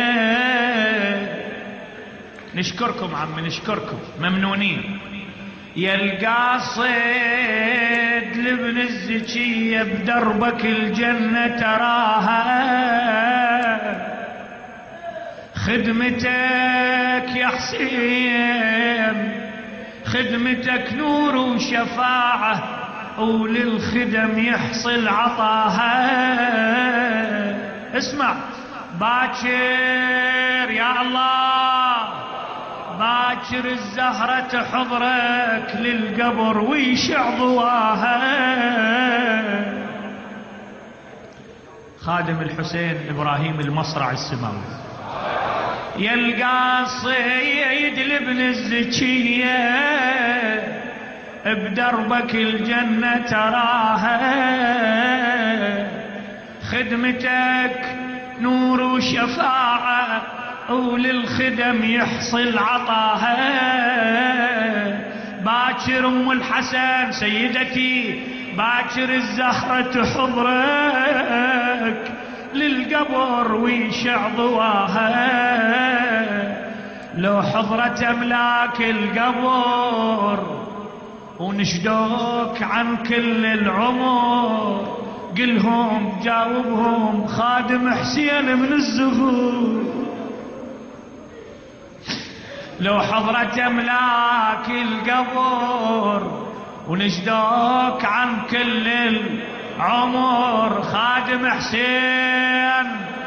نشكركم عم نشكركم ممنونين. يا القاصد لابن الزكية، بدربك الجنة تراها، خدمتك يا حسين خدمتك نور وشفاعة، وللخدم يحصل عطاها. اسمع باكر يا الله، باكر الزهرة تحضرك للقبر ويشع ضواها. خادم الحسين إبراهيم المصرع السماوي. يا القاصد لابن الزكية، بدربك الجنة تراها، خدمتك نور وشفاعة، وللخدم يحصل عطاها. باكر ام الحسن سيدتي، باكر الزهرة تحضرك للقبر ويشع ضواها. لو حضرت املاك القبر ونشدوك عن كل العمر، قلهم جاوبهم خادم حسين من الزهور. لو حضرت املاك القبر ونشدوك عن كل العمر، خادم حسين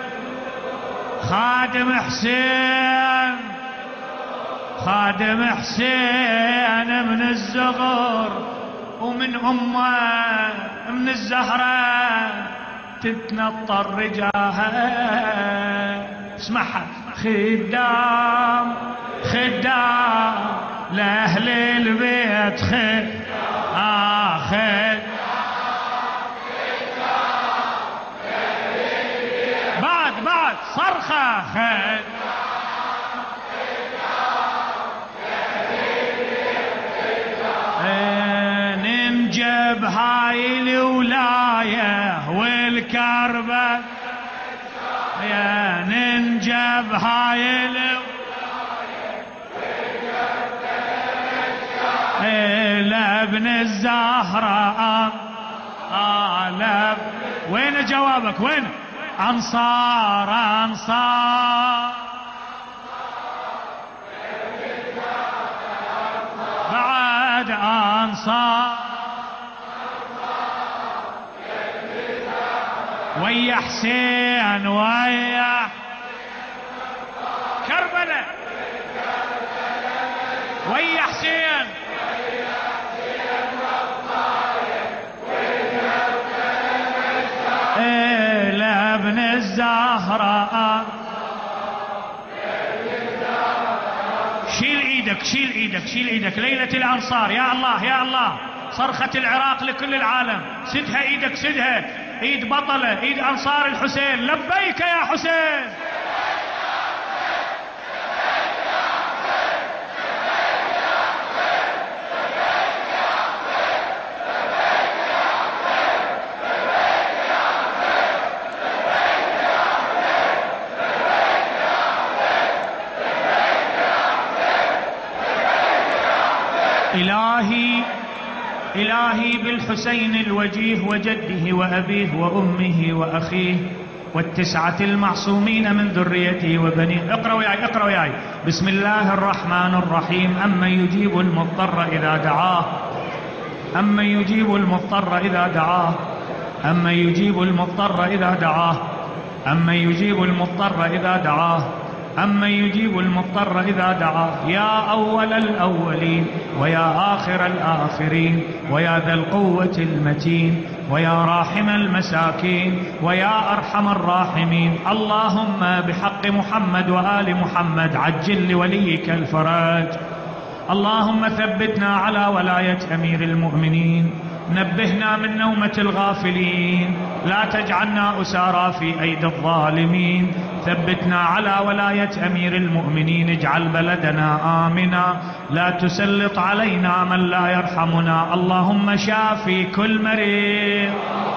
خادم حسين خادم حسين من الزغر ومن امه من الزهرة تتنطر رجاها. اسمعها. خدام خدام لأهل البيت خد آه خد بعد بعد صرخة خد ننجب هاي الولاية والكربة يا ننجب هاي الولاية لابن الزهراء آه لاب. وين جوابك وين؟ أنصار أنصار بعد أنصار ويا حسين ويا كربلاء ويا حسين إيه لابن الزهراء. شيل ايدك شيل ايدك شيل ايدك. ليلة الأنصار يا الله يا الله. صرخة العراق لكل العالم. سدها ايدك سدها. ايد بطلة ايد أنصار الحسين. لبيك يا حسين. إلهي إلهي بالحسين الوجيه وجده وأبيه وأمه وأخيه والتسعة المعصومين من ذريته وبنيه. اقرأ وياي اقرأ وياي. بسم الله الرحمن الرحيم. أمن يجيب المضطر إذا دعاه أمن يجيب المضطر إذا دعاه أمن يجيب المضطر إذا دعاه أمن يجيب المضطر إذا دعاه أمن يجيب المضطر إذا دعاه. يا أول الأولين ويا آخر الآخرين ويا ذا القوة المتين ويا راحم المساكين ويا أرحم الراحمين. اللهم بحق محمد وآل محمد عجل لوليك الفرج. اللهم ثبتنا على ولاية أمير المؤمنين. نبهنا من نومة الغافلين. لا تجعلنا أسارى في أيدي الظالمين. ثبتنا على ولاية أمير المؤمنين. اجعل بلدنا آمنا. لا تسلط علينا من لا يرحمنا. اللهم شافي كل مريض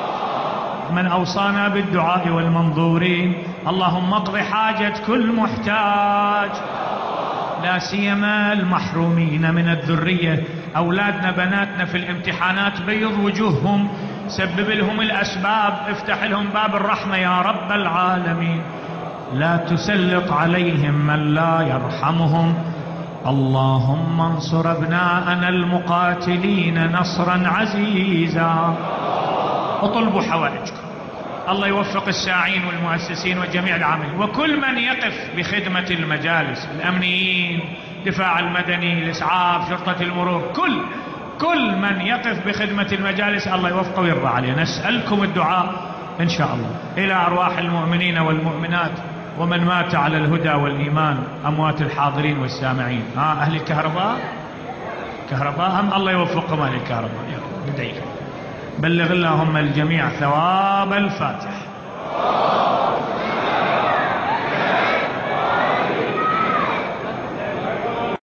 من أوصانا بالدعاء والمنظورين. اللهم اقض حاجة كل محتاج لا سيما المحرومين من الذرية. أولادنا بناتنا في الامتحانات بيض وجوههم. سبب لهم الأسباب. افتح لهم باب الرحمة يا رب العالمين. لا تسلط عليهم من لا يرحمهم. اللهم انصر أبناءنا المقاتلين نصرا عزيزا. اطلبوا حوائجكم. الله يوفق الساعين والمؤسسين وجميع العاملين وكل من يقف بخدمة المجالس. الأمنيين دفاع المدني الإسعاف شرطة المرور كل كل من يقف بخدمة المجالس الله يوفقه ويرضى عليه. نسألكم الدعاء إن شاء الله إلى أرواح المؤمنين والمؤمنات ومن مات على الهدى والإيمان. أموات الحاضرين والسامعين. ها أهل الكهرباء كهرباء هم الله يوفقهم أهل الكهرباء. ندعي. بلغ اللهم الجميع ثواب الفاتح.